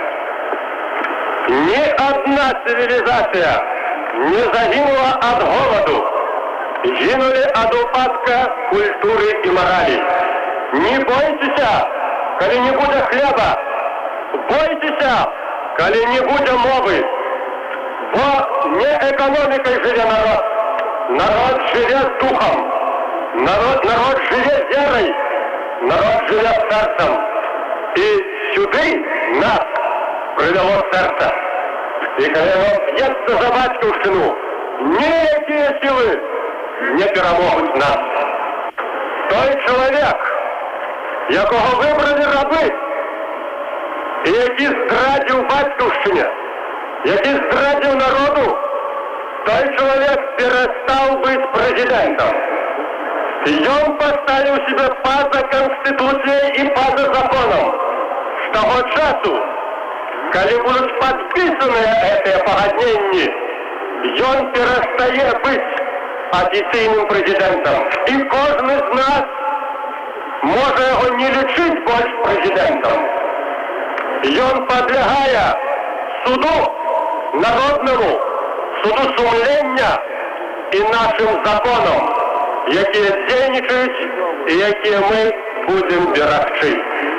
Ні адна цывілізацыя не загінула ад голаду, гінулі ад упадка культуры і маралі. Не бойцеся, калі не будзе хлеба, бойцеся, калі не будзе мовы, бо не эканомікай жыве народ. Народ жыве з духам, народ жыве верай, народ жыве сэрцам. І сюды нас прывяло сэрца. І калі нам б'ецца за бацькаўшчыну, ніякія сілы не перамогуць нас. Той чалавек, якого выбралі рабы, і які здрадзіў бацькаўшчыне, які здрадзіў народу, той чалавек перастаў быць прэзідэнтам. Ён паставіў себе па-за Конституцыяй і па-за законам. З таго часу, калі будуць падпісаныя гэтыя пагадненні, ён перастае быць афіцыйным прэзідэнтам. І кожны з нас можа яго не лічыць больш прэзідэнтам. Ён падлягае суду народнаму, суду сумлення і нашим законам, якія дзейнічаюць і якія мы будзем берагчы.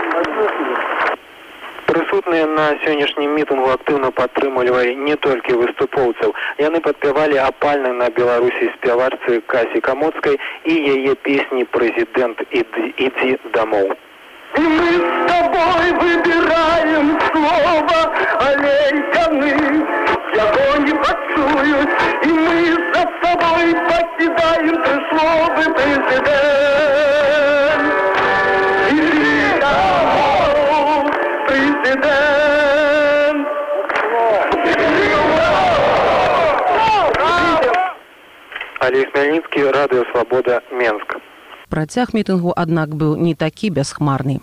Прысутныя на сённяшнім мітынгу актыўна падтрымлівалі не толькі выступоўцаў. Яны падпявалі апальна на беларусі спявачцы Касі Камоцкай і яе песні «Прэзідэнт, ідзі дамоў». И мы с тобой выбираем слово, аллейканы, его не почуют, и мы за собой покидаем ты слово, президент. Иди домой, президент. Олег Хмельницкий, Радио Свобода, Менск. Працяг мітынгу, аднак, быў не такі бясхмарны.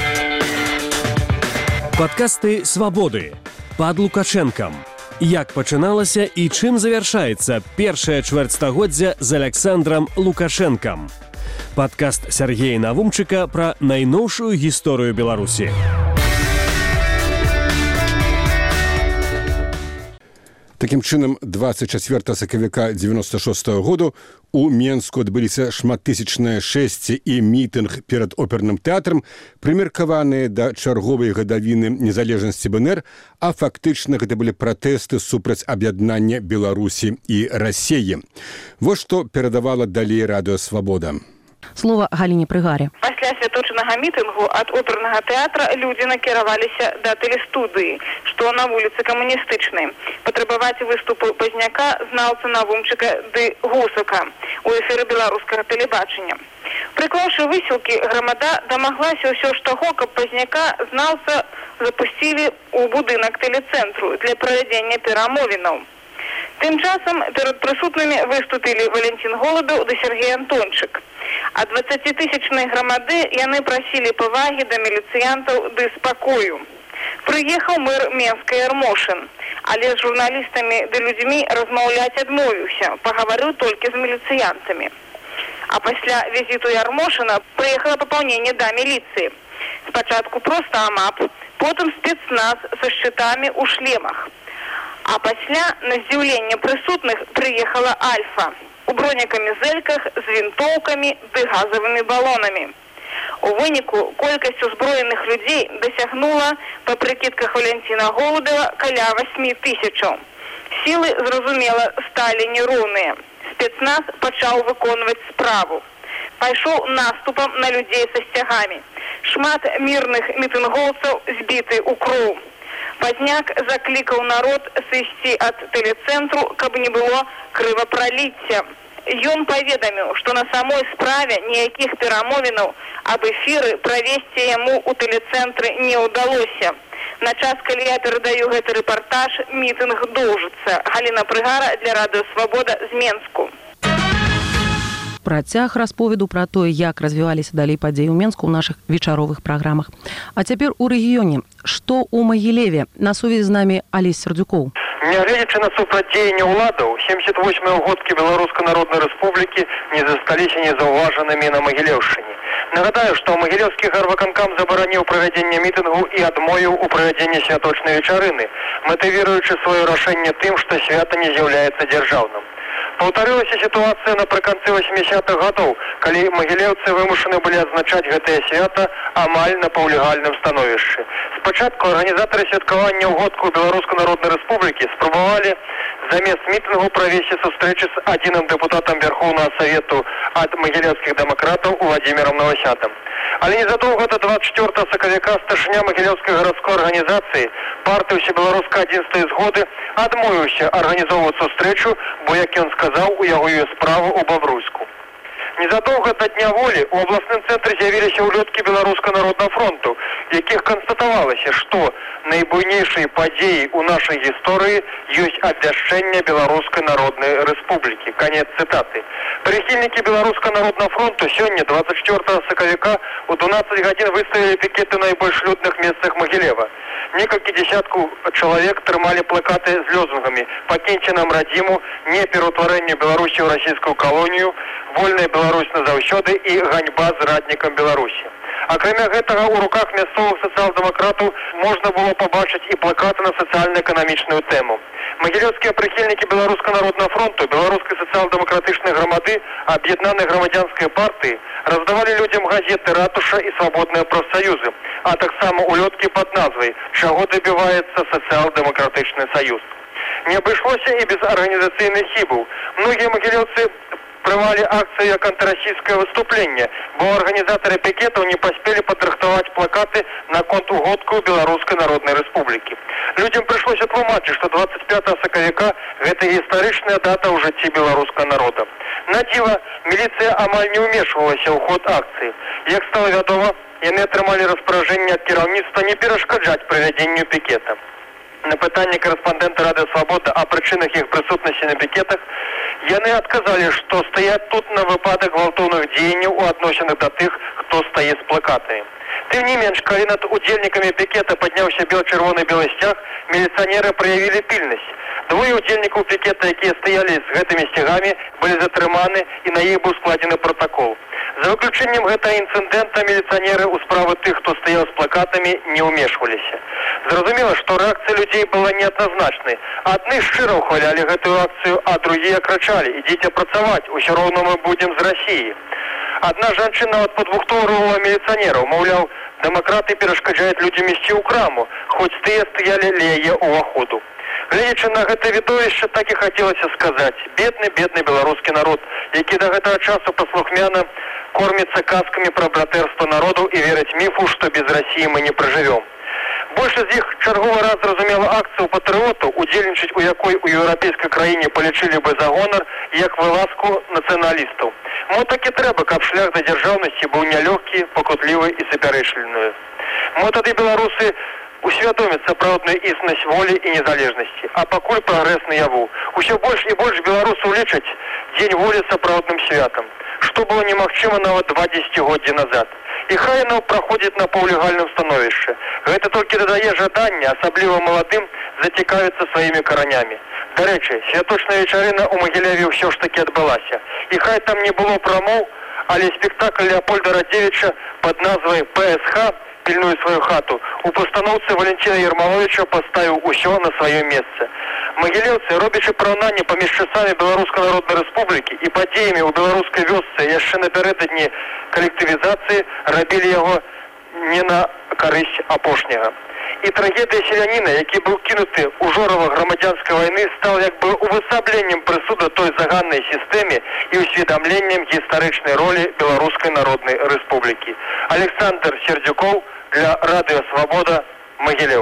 Падкасты «Свабоды» пад Лукашэнкам. Як пачыналася і чым завяршаецца першае чвэрцьстагоддзя з Александрам Лукашэнкам. Падкаст Сергея Навумчыка пра найноўшую гісторыю Беларусі. Такім чынам, 24 сакавіка 96-го году у Менску адбыліся шматтысячныя шэсці і мітынг перад оперным тэатрам, прымеркаваныя да чарговай гадавіны незалежнасці БНР, а фактычна гэта былі пратэсты супраць аб'яднання Беларусі і Расіі. Вось што перадавала далей Радыё Свабода. Слова Галіне Прыгаре. Пасля святочнага мітынгу ад опернага тэатра людзі накіраваліся да тэлестудыі, што на вуліцы Камуністычнай. Патрабаваць выступу Пазняка, знаўца Навумчыка ды Гусака у эфіры беларускага тэлебачання. Прыклаўшы высілкі, грамада дамаглася ўсё ж таго, каб Пазняка знаўца запусцілі ў будынак тэлецэнтру для правядзення перамовінаў. Тым часам перад прысутнымі выступілі Валентин Голадаў ды Сергей Антончык. Ад 20-тысячнай грамады яны прасілі павагі да міліцыянтаў ды спакою. Прыехаў мэр Менска Ярмошын, але з журналістамі ды людзьмі размаўляць адмовіўся, пагаварыў толькі з міліцыянтамі. А пасля візіту Ярмошына прыехала папаўненне да міліцыі. Спачатку проста АМАП, потым спецназ са шчытамі ў шлемах. А пасля на здзіўленне прысутных прыехала Альфа у бронекамізэльках з вінтоўкамі ды газавымі балонамі. У выніку колькасць узброеных людзей дасягнула, па прыкідках Валентина Голадава, каля 8 тысячаў. Сілы, зразумела, сталі нероўныя. Спецназ пачаў выконваць справу. Пайшоў наступам на людзей са сцягамі. Шмат мірных мітынгоўцаў збіты ў кроў. Пазняк заклікаў народ сысці ад тэлецэнтру, каб не было крывапраліцця. Ён паведаміў, што на самой справе ніякіх перамовінаў аб эфіры правесці яму ў тэлецэнтры не ўдалося. На час, калі я перадаю гэты рэпартаж, мітынг доўжыцца. Галіна Прыгара для Радыё Свабода з Менску. працяг расповеду пра тое, як развіваліся далей падзеі ў Менску ў нашых вечаровых праграмах. А цяпер у рэгіёне. Што ў Магілеве? На сувязі з намі Алесь Сердюкоў. Нягледзячы на супрацьдзеянне ўладаў, 78-е ўгодкі Беларускай Народнай Рэспублікі не засталіся незаўважанымі на Магілеўшчыне. Нагадаю, што Магілеўскі гарвыканкам забараніў правядзенне мітынгу і адмовіў у правядзенні святочнай вечарыны, матывіруючы сваё рашэнне тым, што свята не з'яўляецца дзяржаўным. Паўтарылася сітуацыя напрыканцы 80-х гадоў, калі магілеўцы вымушаны былі адзначаць гэтае свята амаль на паўлегальным становішчы. Спачатку арганізатары святкавання ўгодку Беларускай Народнай Рэспублікі спрабавалі замест мітынгу правесці сустрэчы з адзіным дэпутатам Верхоўнага Савету ад магілеўскіх дэмакратаў Уладзімірам Новасятам. Але незадоўга да 24 сакавіка старшыня Магілеўскай гарадской арганізацыі партыі «Усебеларускае адзінства і згоды» адмовіўся арганізоўваць сустрэчу, бо, як ён сказаў, у яго ёсць справа ў Бабруйску. Незадоўга да Дня волі ў абласным цэнтры з'явіліся ўлёткі Беларускага народнага фронту, якіх канстатавалася, што найбуйнейшай падзеяй у нашай гісторыі ёсць абвяшчэнне Беларускай Народнай Рэспублікі. Канец цытаты. Прыхільнікі Беларускага народнага фронту сёння, 24 сакавіка, у 12 гадзін выставілі пікеты ў найбольш людных месцах Магілева. Некалькі дзесяткаў чалавек трымалі плакаты з лозунгамі «Пакіньце нам радзіму», «Не пераўтварэнню Беларусі ў расійскую калонію», «Вольная Беларусь назаўсёды» і «Ганьба зраднікам Беларусі». Акрамя гэтага, у руках мясцовых сацыял-дэмакратаў можна было пабачыць і плакаты на сацыяльна-эканамічную тэму. Магілеўскія прыхільнікі Беларускага народнага фронту, Беларускай сацыял-дэмакратычнай грамады, Аб'яднанай грамадзянскай партыі раздавалі людзям газеты «Ратуша» і «Свабодныя прафсаюзы», а таксама улёткі пад назвай «Чаго дабіваецца сацыял-дэмакратычны саюз». Не абышлося і без арганізацыйных хібаў. Многія магілеўцы прымалі акцыю як антырасійскае выступленне, бо арганізатары пікетаў не паспелі падрыхтаваць плакаты наконт угодку Беларускай Народнай Рэспублікі. Людзям прыйшлося тлумачыць, што 25 сакавіка гэта гістарычная дата ў жыцці беларускага народа. На дзіва, міліцыя амаль не ўмешвалася ў ход акцыі. Як стала вядома, яны атрымалі распараджэнне ад кіраўніцтва не перашкаджаць правядзенню пікета. На пытанне корэспандэнта Радыё Свабода о прычынах іх прысутнасці на пікетах яны адказалі, што стаяць тут на выпадак гвалтоўных дзеянняў у адносінах да тых, хто стае з плакатамі. Тым не менш, калі над удзельнікамі пікета падняўся бел-чырвоны белы сцяг, міліцыянеры праявілі пільнасць. Двое удзельнікаў пікета, якія стаялі з гэтымі сцягамі, былі затрыманы і на іх быў складзены протакол. За выключэннем гэтага інцыдэнта міліцыянеры ў справы тых, хто стаяў з плакатамі, не ўмешваліся. Зразумела, што рэакцыя людзей была неадназначнай. Адны шчыра ўхвалялі гэтую акцыю, а другія крычалі: «Ідзіце працаваць, усё роўна мы будзем з Расіі». Адна жанчына нават падбухтоўвала міліцыянераў, маўляў, дэмакраты перашкаджаюць людзям ісці ў краму, хоць тыя стаялі ля яе ўваходу. Гледзячы на гэта відовішча, так і хацелася сказаць: бедны беларускі народ, які да гэтага часу паслухмяна корміцца казкамі пра братэрства народаў і верыць міфу, што без Расіі мы не пражывём. Большасць з іх чарговы раз зразумела акцыю патрыотаў, удзельнічаць у якой у еўрапейскай краіне палічылі бы за гонар, як вылазку нацыяналістаў. Мо так і трэба, каб шлях да дзяржаўнасці быў нялёгкі, пакутлівы і супярэчлівы. Мо тады беларусы усвядомяць сапраўдную існасць волі і незалежнасці, а пакуль прагрэс наяву. Усё больш і больш беларусаў лічаць Дзень волі сапраўдным святам, што было немагчыма нават 2 дзесяцігоддзі назад. І хай яно праходзіць на паўлегальным становішчы. Гэта толькі дадае жаданне, асабліва маладым, зацікавіцца сваімі каранямі. Дарэчы, святочная вечарына ў Магілеве ўсё ж такі адбылася. І хай там не было прамоў, але спектакль Леапольда Радзевіча пад назвай «ПСХ» «Пільную сваю хату» у пастаноўцы Валентина Ермоловича паставіў усё на сваё месца. Магілеўцы, робячы параўнанне паміж часамі Беларускай Народнай Рэспублікі і падзеямі ў беларускай вёсцы яшчэ напярэдадні калектывізацыі, рабілі яго не на карысць апошняга. І трагедыя селяніна, які быў кінуты ў жорава грамадзянскай вайны, стаў як бы увасабленнем прысуда той заганнай сістэме і ўсведамленнем гістарычнай ролі Беларускай Народнай Рэспублікі. Александр Сердюкоў для Радыё Свабода, Магілеў.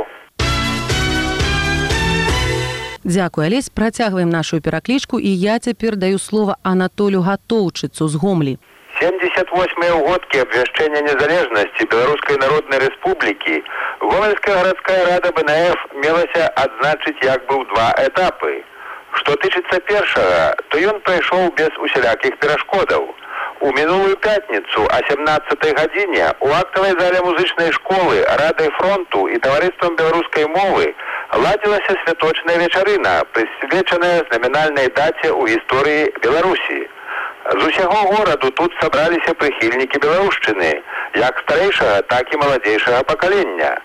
Дзякуй, Алесь. Працягваем нашу пераклічку, і я цяпер даю слова Анатолю Гатоўчыцу з Гомлі. 78-е ўгодкі абвяшчэння незалежнасці Беларускай Народнай Рэспублікі Гомельская гарадская рада БНФ мелася адзначыць як бы ў 2 этапы. Што тычыцца першага, то ён прайшоў без усялякіх перашкодаў. У мінулую пятніцу о 17-й гадзіне у актавай зале музычнай школы Радай фронту і таварыствам беларускай мовы ладзілася святочная вечарына, прысвечаная знамінальнай даце ў гісторыі Беларусі. З усяго гораду тут сабраліся прыхільнікі беларушчыны, як старэйшага, так і маладзейшага пакалення.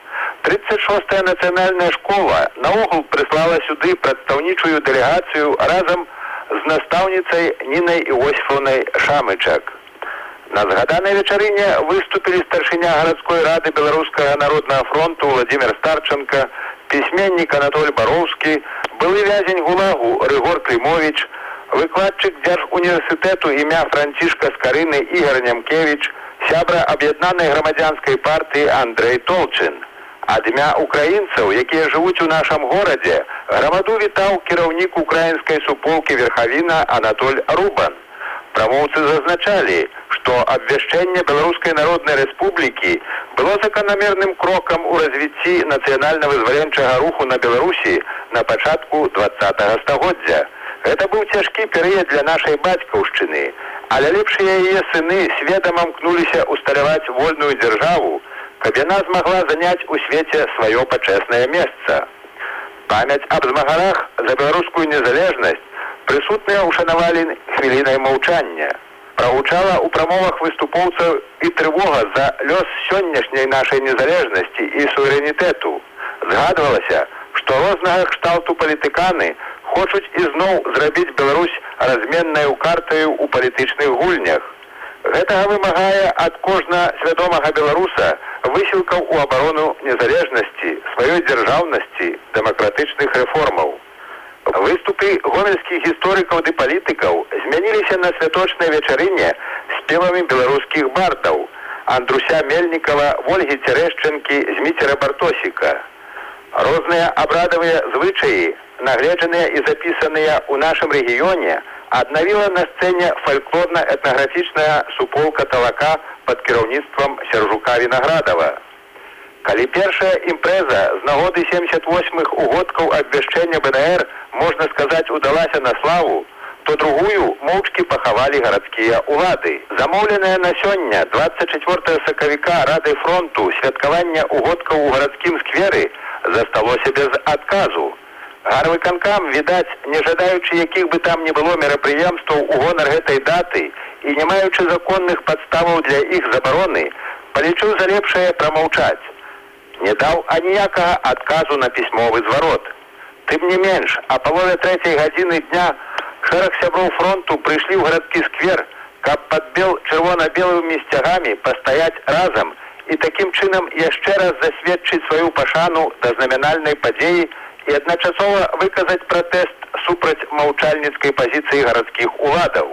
36-я нацыянальная школа наогул прыслала сюды прадстаўнічую дэлегацыю разам з настаўніцай Нінай Іосіфаўнай Шамычак. На згаданай вечарыне выступілі старшыня гарадской рады Беларускага народнага фронту Владимир Старченко, пісьменнік Анатоль Бароўскі, былы вязень ГУЛАГу Рыгор Клімович, выкладчык Дзяржуніверсітэту імя Францішка Скарыны Ігор Нямкевич, сябра аб'яднанай грамадзянскай партыі Андрэй Толчин. Ад імя украінцаў, якія жывуць у нашым горадзе, грамаду вітаў кіраўнік украінскай суполкі Верхавіна Анатоль Рубан. Прамоўцы зазначалі, што абвяшчэнне Беларускай народнай рэспублікі было заканамерным крокам у развіцці нацыянальна-вызваленчага руху на Беларусі на пачатку 20-го стагоддзя. Гэта быў цяжкі перыяд для нашай бацькаўшчыны, але лепшыя яе сыны сведама мкнуліся усталяваць вольную дзяржаву, каб яна змагла заняць у свеце сваё пачэснае месца. Памяць аб змагарах за беларускую незалежнасць прысутныя ушанавалі хвілінай маўчання. Прагучала ў прамовах выступоўцаў і трывога за лёс сённяшняй нашай незалежнасці і суверэнітэту. Згадвалася, што рознага кшталту палітыканы хочуць ізноў зрабіць Беларусь разменнаю картаю ў палітычных гульнях. Гэтага вымагае ад кожна свядомага беларуса высілкаў у абарону незалежнасці, сваёй дзяржаўнасці, дэмакратычных рэформаў. Выступы гомельскіх гісторыкаў ды палітыкаў змяніліся на святочнай вечарыне спевамі беларускіх бардаў Андруся Мельнікава, Вольгі Цярэшчынкі, Зміцера Бартосіка. Розныя абрадавыя звычаі, нагледжаныя і запісаныя ў нашым рэгіёне, аднавіла на сцэне фальклорна-этнаграфічная суполка Талака пад кіраўніцтвам Сяржука Вінаградава. Калі першая імпрэза з нагоды 78-х угодкаў абвяшчэння БНР, можна сказаць, удалася на славу, то другую моўчкі пахавалі гарадскія ўлады. Замоўленае на сёння 24 сакавіка Радай фронту святкавання угодкаў у гарадскім скверы засталося без адказу. Гарвыканкам, відаць, не жадаючы якіх бы там не было мерапрыемстваў у гонар гэтай даты і не маючы законных падставаў для іх забароны, палічыў за лепшае прамаўчаць. Не даў аніякага адказу на пісьмовы зварот. Тым не менш, а палове 3-й гадзіны дня шэраг сяброў фронту прыйшлі ў гарадскі сквер, каб пад чырвона-белымі сцягамі пастаяць разам і такім чынам яшчэ раз засведчыць сваю пашану да знамінальнай падзеі і адначасова выказаць пратэст супраць маўчальніцкай пазіцыі гарадскіх уладаў.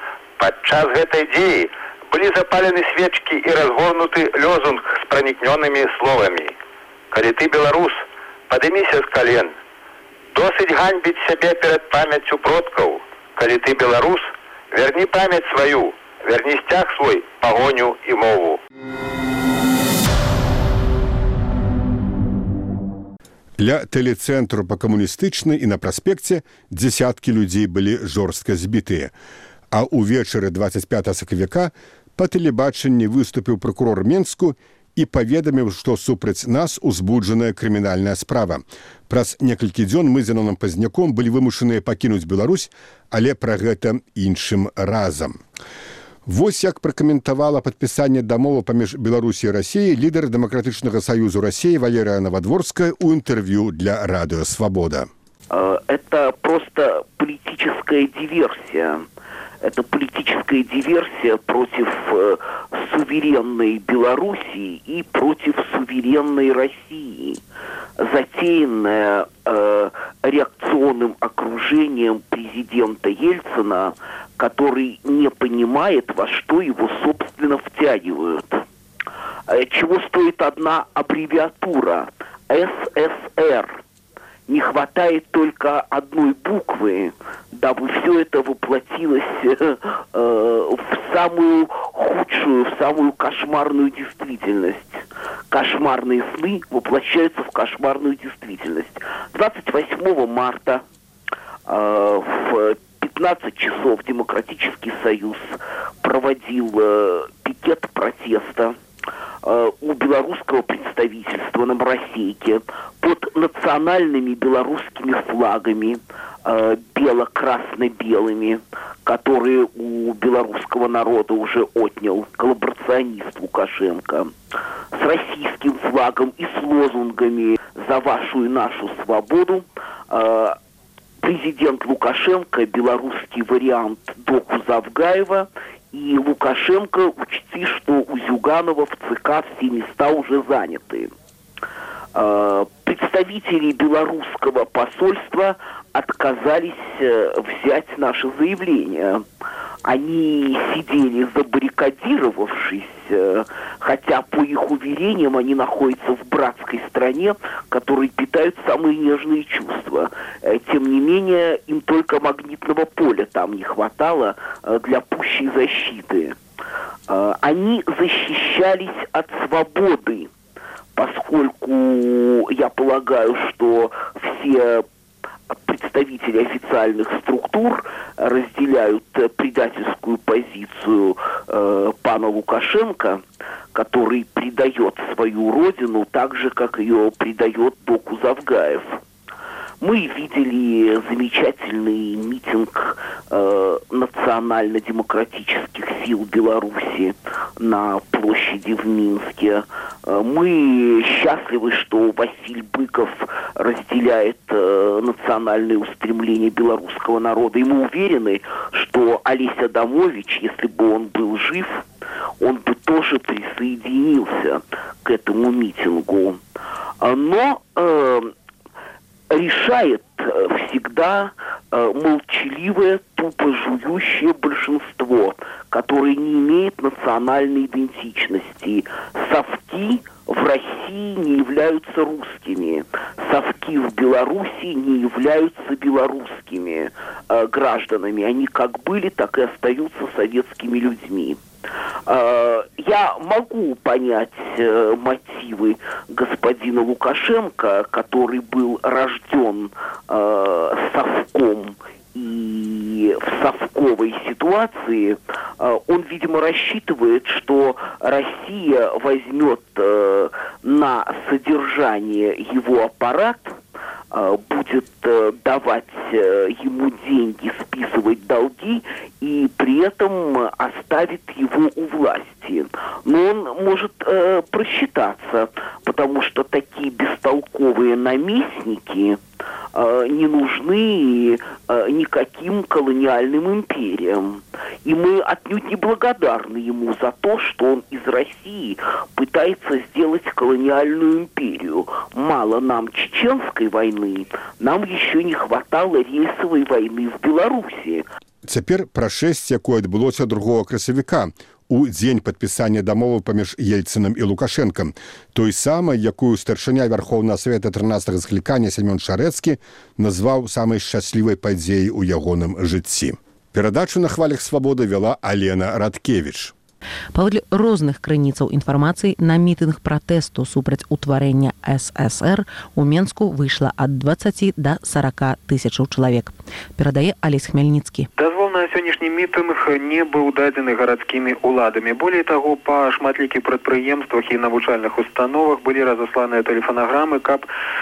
Падчас гэтай дзеі былі запалены свечкі і разгорнуты лёзунг з пранікнёнымі словамі. Калі ты беларус, падыміся з кален. Досыць ганьбіць сябе перад памяццю продкаў. Калі ты беларус, верні памяць сваю, верні сцяг свой, пагоню і мову. Ля тэлецэнтру па-камуністычнай і на праспекце дзесяткі людзей былі жорстка збітыя. А ўвечары 25 сакавіка па тэлебачанні выступіў пракурор Менску і паведаміў, што супраць нас узбуджаная крымінальная справа. Праз некалькі дзён мы з Яноном Пазняком былі вымушаныя пакінуць Беларусь, але пра гэта іншым разам. Вось як пракаментавала падпісанне дамовы паміж Беларусі і Расіяй лідар Дэмакратычнага саюзу Расіі Валерія Навадворская ў інтэрв'ю для Радио Свобода. Это просто политическая диверсия. Это политическая диверсия против суверенной Белоруссии и против суверенной России, затеянная реакционным окружением президента Ельцина, который не понимает, во что его, собственно, втягивают. Чего стоит одна аббревиатура СССР? Не хватает только одной буквы, дабы все это воплотилось в самую худшую, в самую кошмарную действительность. Кошмарные сны воплощаются в кошмарную действительность. 28 марта в 15 часов Демократический союз проводил пикет протеста у белорусского представительства на Моросейке под национальными белорусскими флагами, бело-красно-белыми, которые у белорусского народа уже отнял коллаборационист Лукашенко, с российским флагом и с лозунгами «За вашу и нашу свободу». Президент Лукашенко, белорусский вариант доку Завгаева, и Лукашенко, учти, что у Зюганова в ЦК все места уже заняты. Представители белорусского посольства отказались взять наше заявление. Они сидели забаррикадировавшись, хотя, по их уверениям, они находятся в братской стране, которой питают самые нежные чувства. Тем не менее, им только магнитного поля там не хватало для пущей защиты. Они защищались от свободы, поскольку я полагаю, что все представители официальных структур разделяют предательскую позицию пана Лукашенко, который предает свою родину так же, как ее предает доку Завгаев. Мы видели замечательный митинг национально-демократических сил Беларуси на площади в Минске. Мы счастливы, что Василий Быков разделяет национальные устремления белорусского народа. И мы уверены, что Олесь Адамович, если бы он был жив, он бы тоже присоединился к этому митингу. Но решает всегда молчаливое, тупо жующее большинство, которое не имеет национальной идентичности. Совки в России не являются русскими. Совки в Беларуси не являются белорусскими гражданами. Они как были, так и остаются советскими людьми. Я могу понять мотивы господина Лукашенко, который был рожден совком и в совковой ситуации. Он, видимо, рассчитывает, что Россия возьмет на содержание его аппарат, будет давать ему деньги, списывать долги и при этом оставит его у власти. Но он может просчитаться, потому что такие бестолковые наместники не нужны никаким колониальным империям. И мы отнюдь не благодарны ему за то, что он из России пытается сделать колониальную империю. Мало нам чеченской войны, нам еще не хватало рельсовой войны в Беларуси. Цяпер пра шэсць, якое адбылося 2 красавіка у дзень падпісання дамовы паміж Ельцынам і Лукашэнкам, той самай, якую старшыня Вярхоўнага Савета 13-го склікання Сямён Шарэцкі назваў самай шчаслівай падзеяй у ягоным жыцці. Перадачу на хвалях свабоды вяла Алена Радкевіч. Паводле розных крыніцаў інфармацыі, на мітынг пратэсту супраць утварэння ССР у Менску выйшла ад 20 до 40 тысячаў чалавек. Перадае Алесь Хмельніцкі. Дазвол на сённяшні мітынг не быў дадзены гарадскімі ўладамі. Болей таго, па шматлікіх прадпрыемствах і навучальных установах былі разасланыя тэлефанаграмы, каб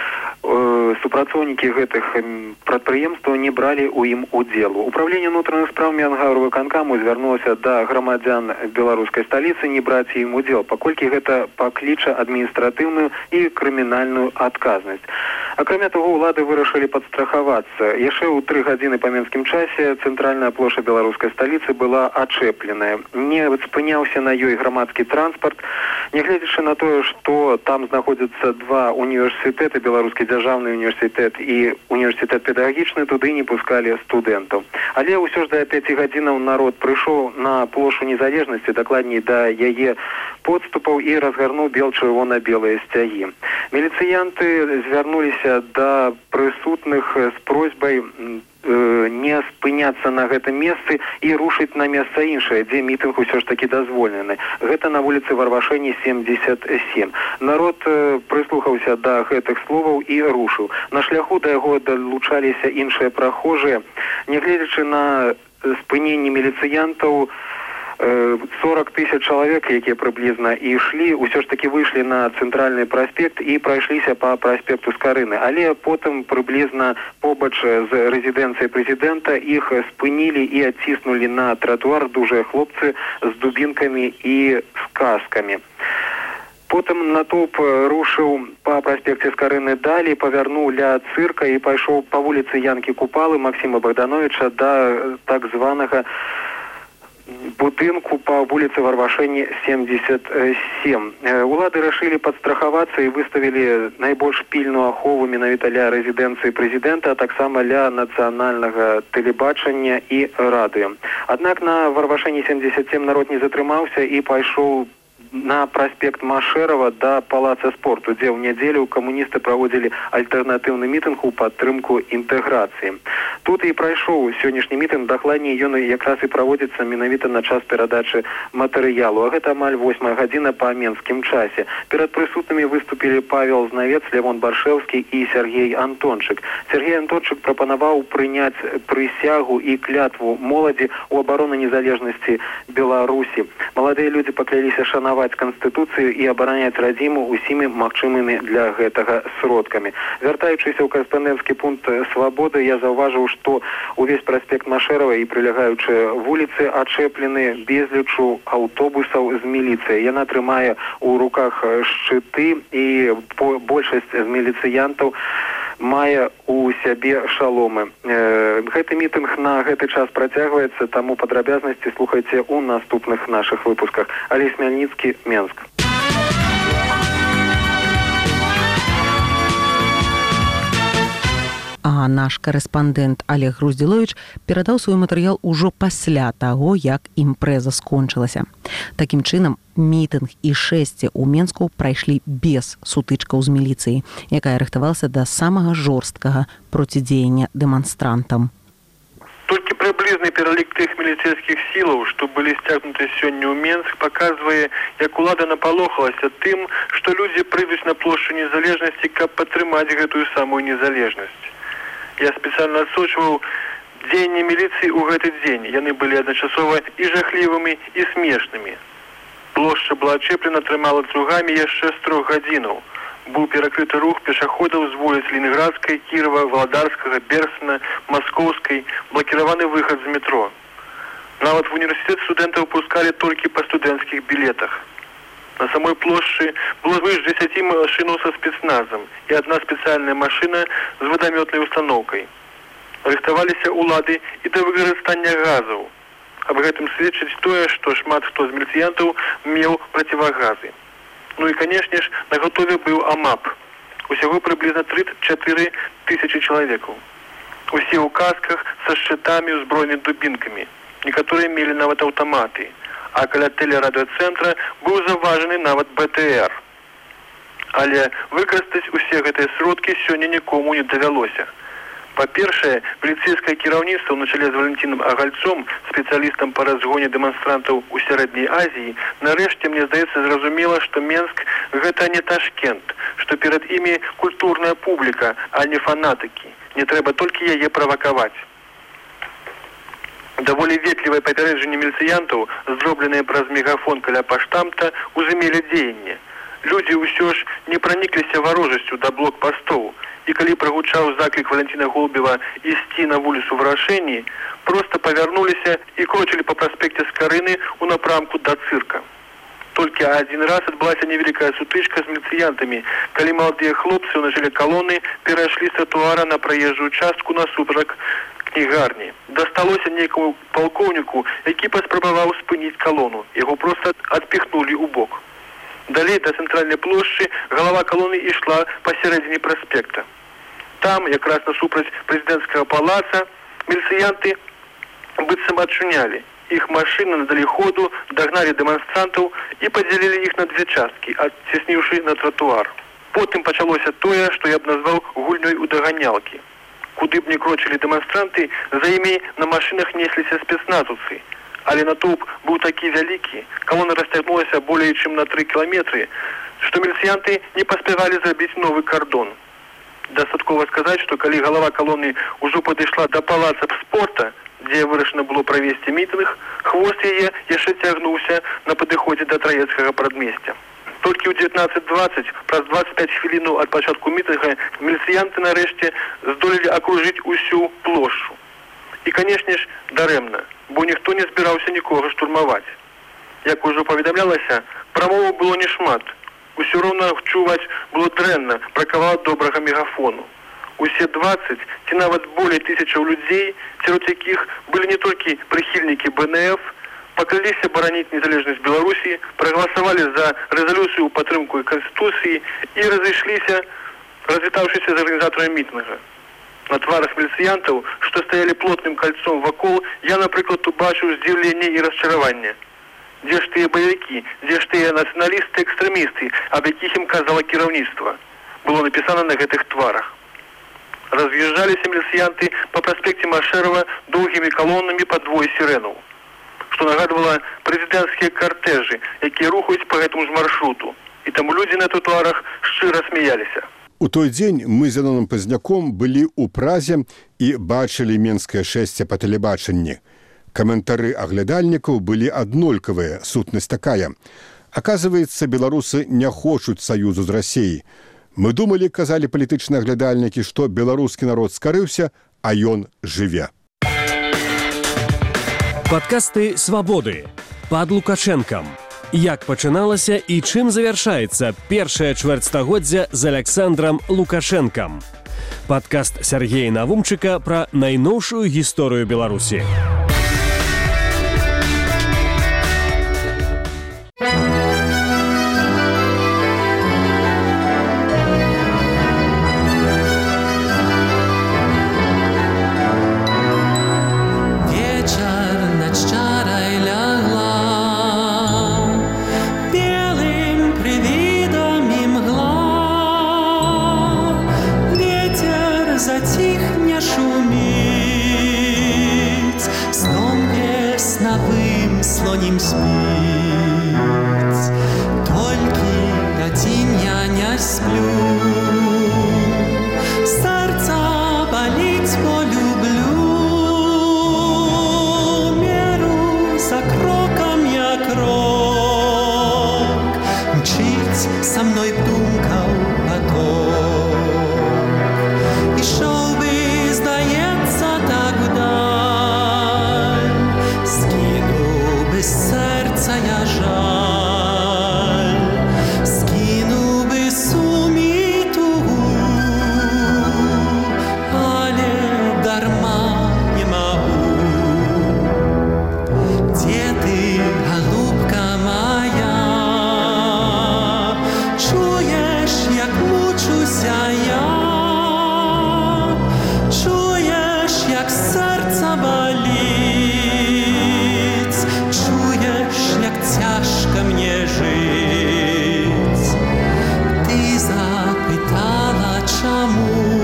супрацоўнікі гэтых прадпрыемстваў не бралі ў ім удзелу. Управленне ўнутраных спраў Менгарвыканкаму звярнулася да грамадзян беларускай сталіцы не браць ім удзел, паколькі гэта пакліча адміністратыўную і крымінальную адказнасць. Акрамя таго, улады вырашылі падстрахавацца. Яшчэ ў 3 гадзіны па менскім часе цэнтральная плошча беларускай сталіцы была ачэпленая. Не спыняўся на ёй грамадскі транспарт, нягледзячы на тое, што там знаходзяцца 2 універсітэты, беларускі дзяржаўны універсітэт і універсітэт педагагічны, туды не пускалі студэнтаў. Але ўсё ж да 5 гадзінаў народ прыйшоў на плошчу незалежнасці, дакладней да яе подступаў і разгарнуў бел-чырвона-белыя сцягі. Міліцыянты звярнуліся да прысутных з просьбай не спыняцца на гэтым месцы і рушыць на месца іншае, дзе мітынг усё ж такі дазволены. Гэта на вуліцы Варвашэні 77. Народ прыслухаўся да гэтых словаў і рушыў. На шляху да яго далучаліся іншыя прахожыя. Нягледзячы на спыненне міліцыянтаў, 40 тысяч чалавек, якія прыблізна і ішлі, ўсё ж таки выйшлі на цэнтральны праспект і прайшліся па праспекту Скарыны. Але потым прыблізна побач з рэзідэнцыяй прэзідэнта іх спынілі і адціснулі на тратуар дужыя хлопцы з дубінкамі і з каскамі. Потым натоўп рушыў па праспекце Скарыны далей, павярнуў ля цырка і пайшоў па вуліцы Янкі Купалы Максіма Богдановича да так званага будынку па вуліцы Варвашэні 77. Улады рашылі падстрахавацца і выставілі найбольш пільную ахову менавіта ля рэзідэнцыі прэзідэнта, а таксама ля нацыянальнага тэлебачання і радыё. Аднак на Варвашэні 77 народ не затрымаўся і пайшоў на праспект Машэрава да палаца спорту, дзе ў нядзелю камуністы праводзілі альтэрнатыўны мітынг у падтрымку інтэграцыі. Тут і прайшоў сённяшні мітынг, дакладней ён якраз і праводзіцца менавіта на час перадачы матэрыялу, а гэта амаль 8 гадзіна па менскім часе. Перад прысутнымі выступілі Павел Знавец, Лявон Баршэўскі і Сергей Антончык. Сергей Антончык прапанаваў прыняць прысягу і клятву моладзі ў абарону незалежнасці Беларусі. Маладыя людзі пакляліся шанаваць Канстытуцыю і абараняць радзіму усімі магчымымі для гэтага сродкамі. Вяртаючыся ў карэспандэнцкі пункт Свабоды, я заўважыў, што увесь праспект Машэрава і прылягаючыя вуліцы ачэплены безлічу аўтобусаў з міліцыяй. Яна трымае ў руках шчыты і большасць з міліцыянтаў мае у сябе шаломы. Гэты мітынг на гэты час працягваецца, таму падрабязнасці слухайце ў наступных нашых выпусках. Алей Смельніцкі, Менск. А наш корэспандэнт Олег Груздзіловіч перадаў свой матэрыял ужо пасля таго, як імпрэза скончылася. Такім чынам, мітынг і шэсце ў Менску прайшлі без сутычкаў з міліцыяй, якая рыхтавалася да самага жорсткага процідзеяння дэманстрантам. Толькі прыблізны пералік тых міліцейскіх сілаў, што былі сцягнуты сёння ў Менск, паказвае, як улада напалохалася тым, што людзі прыйдуць на плошчу незалежнасці, каб падтрымаць гэтую самую незалежнасць. Я спецыяльна адсочваў дзеянні міліцыі ў гэты дзень. Яны былі адначасова і жахлівымі, і смешнымі. Плошча была ачэплена 3 ланцугамі яшчэ з 3 гадзінаў. Быў перакрыты рух пешаходаў з вуліц Ленінградскай, Кірова, Валадарскага, Берсена, Маскоўскай, блакіраваны выхад з метро. Нават в універсітэт студэнтаў пускалі толькі па студэнцкіх білетах. На самой плошчы было звыш 10 машинаў са спецназам і адна спецыяльная машына з вадамётнай установкай. Рыхтаваліся улады і да выкарыстання газаў. Аб гэтым сведчыць тое, што шмат хто з міліцыянтаў меў процівагазы. Ну і, канешне ж, на готове быў АМАП. Усяго прыблізна 34 тысячи чалавекаў. Усе ў касках са шчытамі, узброенымі дубінкамі. Некаторыя мелі нават аўтаматы. А каля тэлерадыёцэнтра быў заўважаны нават БТР. Але выкарыстаць усе гэтыя сродкі сёння нікому не давялося. Па-першае, міліцэйскае кіраўніцтва ў начале з Валентинам Агальцом, спецыялістам па разгоне дэманстрантаў у Сярэдняй Азіі, нарэшце, мне здаецца, зразумела, што Менск гэта не Ташкент, што перад імі культурная публіка, а не фанатыкі. Не трэба толькі яе правакаваць. Даволі ветлівае папярэджанне міліцыянтаў, зробленае праз мегафон каля паштамта, узымелі дзеянне. Людзі ўсё ж не пранікліся варожасцю да блокпастоў, і калі прагучаў заклік Валентина Голубева ісці на вуліцу Варашэні, проста павярнуліся і крочылі па праспекце Скарыны ў напрамку да цырка. Толькі адзін раз адбылася невялікая сутычка з міліцыянтамі, калі маладыя хлопцы ў начале калоны перайшлі з тратуара на праезжую частку насуперак кнігарні. Дасталося нейкаму палкоўніку, які паспрабаваў спыніць калону. Яго проста адпіхнулі ў бок. Далей да цэнтральнай плошчы галава калоны ішла пасярэдзіне праспекта. Там, якраз насупраць прэзідэнцкага палаца, міліцыянты быццам адчынялі. Іх машыны надалі ходу, дагналі дэманстрантаў і падзялілі іх на 2 часткі, адцесніўшы на тратуар. Потым пачалося тое, што я б назваў гульнёй у даганялкі. Куды б не крочылі дэманстранты, за імі на машынах несліся спецназаўцы. Але натоўп быў такі вялікі, калона расцягнулася болей чым на 3 кіламетры, што міліцыянты не паспявалі зрабіць новы кардон. Дастаткова сказаць, што калі галава калоны ўжо падышла да палаца спорта, дзе вырашана было правесці мітынг, хвост яе яшчэ цягнуўся на падыходзе да Траецкага прадмесця. Толькі ў 19:20, праз 25 хвілінаў ад пачатку мітынга, міліцыянты нарэшце здолелі акружыць усю плошчу. І, канешне ж, дарэмна, бо ніхто не збіраўся нікога штурмаваць. Як ужо паведамлялася, прамоваў было нешмат. Усё роўна чуваць было дрэнна пра кавалак добрага мегафону. Усе 20 ці нават болей тысячаў людзей, сярод якіх былі не толькі прыхільнікі БНФ, пакляліся бараніць незалежнасць Беларусі, прагаласавалі за рэзалюцыю ў падтрымку Канстытуцыі і разышліся, развітаўшыся з арганізатарамі мітынга. На тварах міліцыянтаў, што стаялі плотным кальцом вакол, я, напрыклад, убачыў здзіўленне і расчараванне. Дзе ж тыя баевікі, дзе ж тыя нацыяналісты-экстрэмісты, аб якіх ім казала кіраўніцтва, было напісана на гэтых тварах. Раз'язджаліся міліцыянты па праспекце Машэрава доўгімі калонамі пад двое сірэнаў, што нагадвала прэзідэнцкія картэжы, якія рухаюць па гэтаму ж маршруту. І таму людзі на тротуарах шчыра смяяліся. У той дзень мы з Яноном Пазняком былі ў Празе і бачылі менскае шэсце па тэлебачанні. Каментары аглядальнікаў былі аднолькавыя, сутнасць такая. Аказваецца, беларусы не хочуць саюзу з Расіяй. Мы думалі, казалі палітычныя аглядальнікі, што беларускі народ скарыўся, а ён жыве. Падкасты «Свабоды» пад Лукашэнкам. Як пачыналася і чым завяршаецца першае чвэрцьстагоддзя з Аляксандрам Лукашэнкам. Падкаст Сяргея Навумчыка пра найноўшую гісторыю Беларусі. Затихне шумить, сном весновым слоним спить. Только один я не сплю, сердце болит, полюблю. Меру за кроком я крок, мчить со мной думка поток. Шел бы, здається, так вдаль, скинув би серця я жаль, скинув би сум і тугу, але дарма не могу. Де ти, голубка моя, чуєш, як мучуся я? Як серце болить, чуєш, як тяжко мені жить. Ти запитала, чому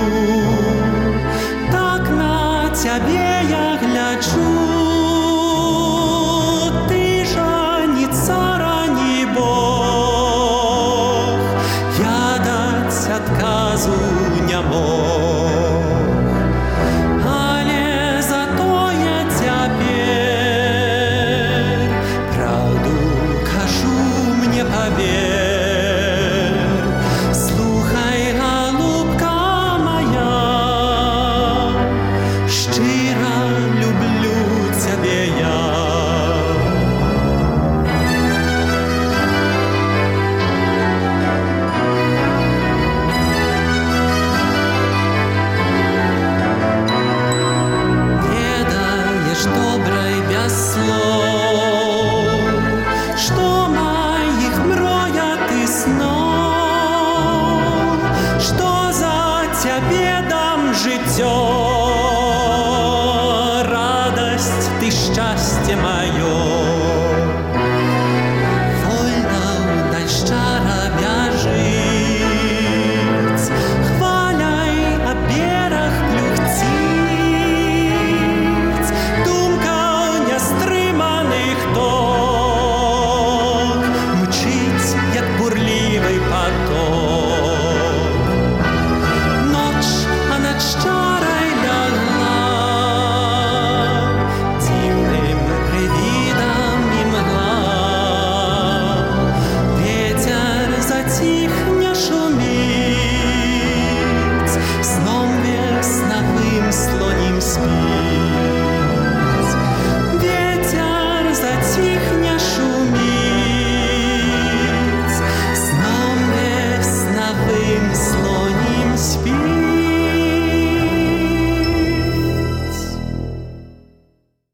так на тебе я гляджу. Ти же ні цара, ні Бог, я дать отказу не мог. Слухай, голубка моя, щиро люблю тебе я. Не даешь доброй без слов, что моих мроят и снов, что за тебе дам життё, радость ты, счастье мое.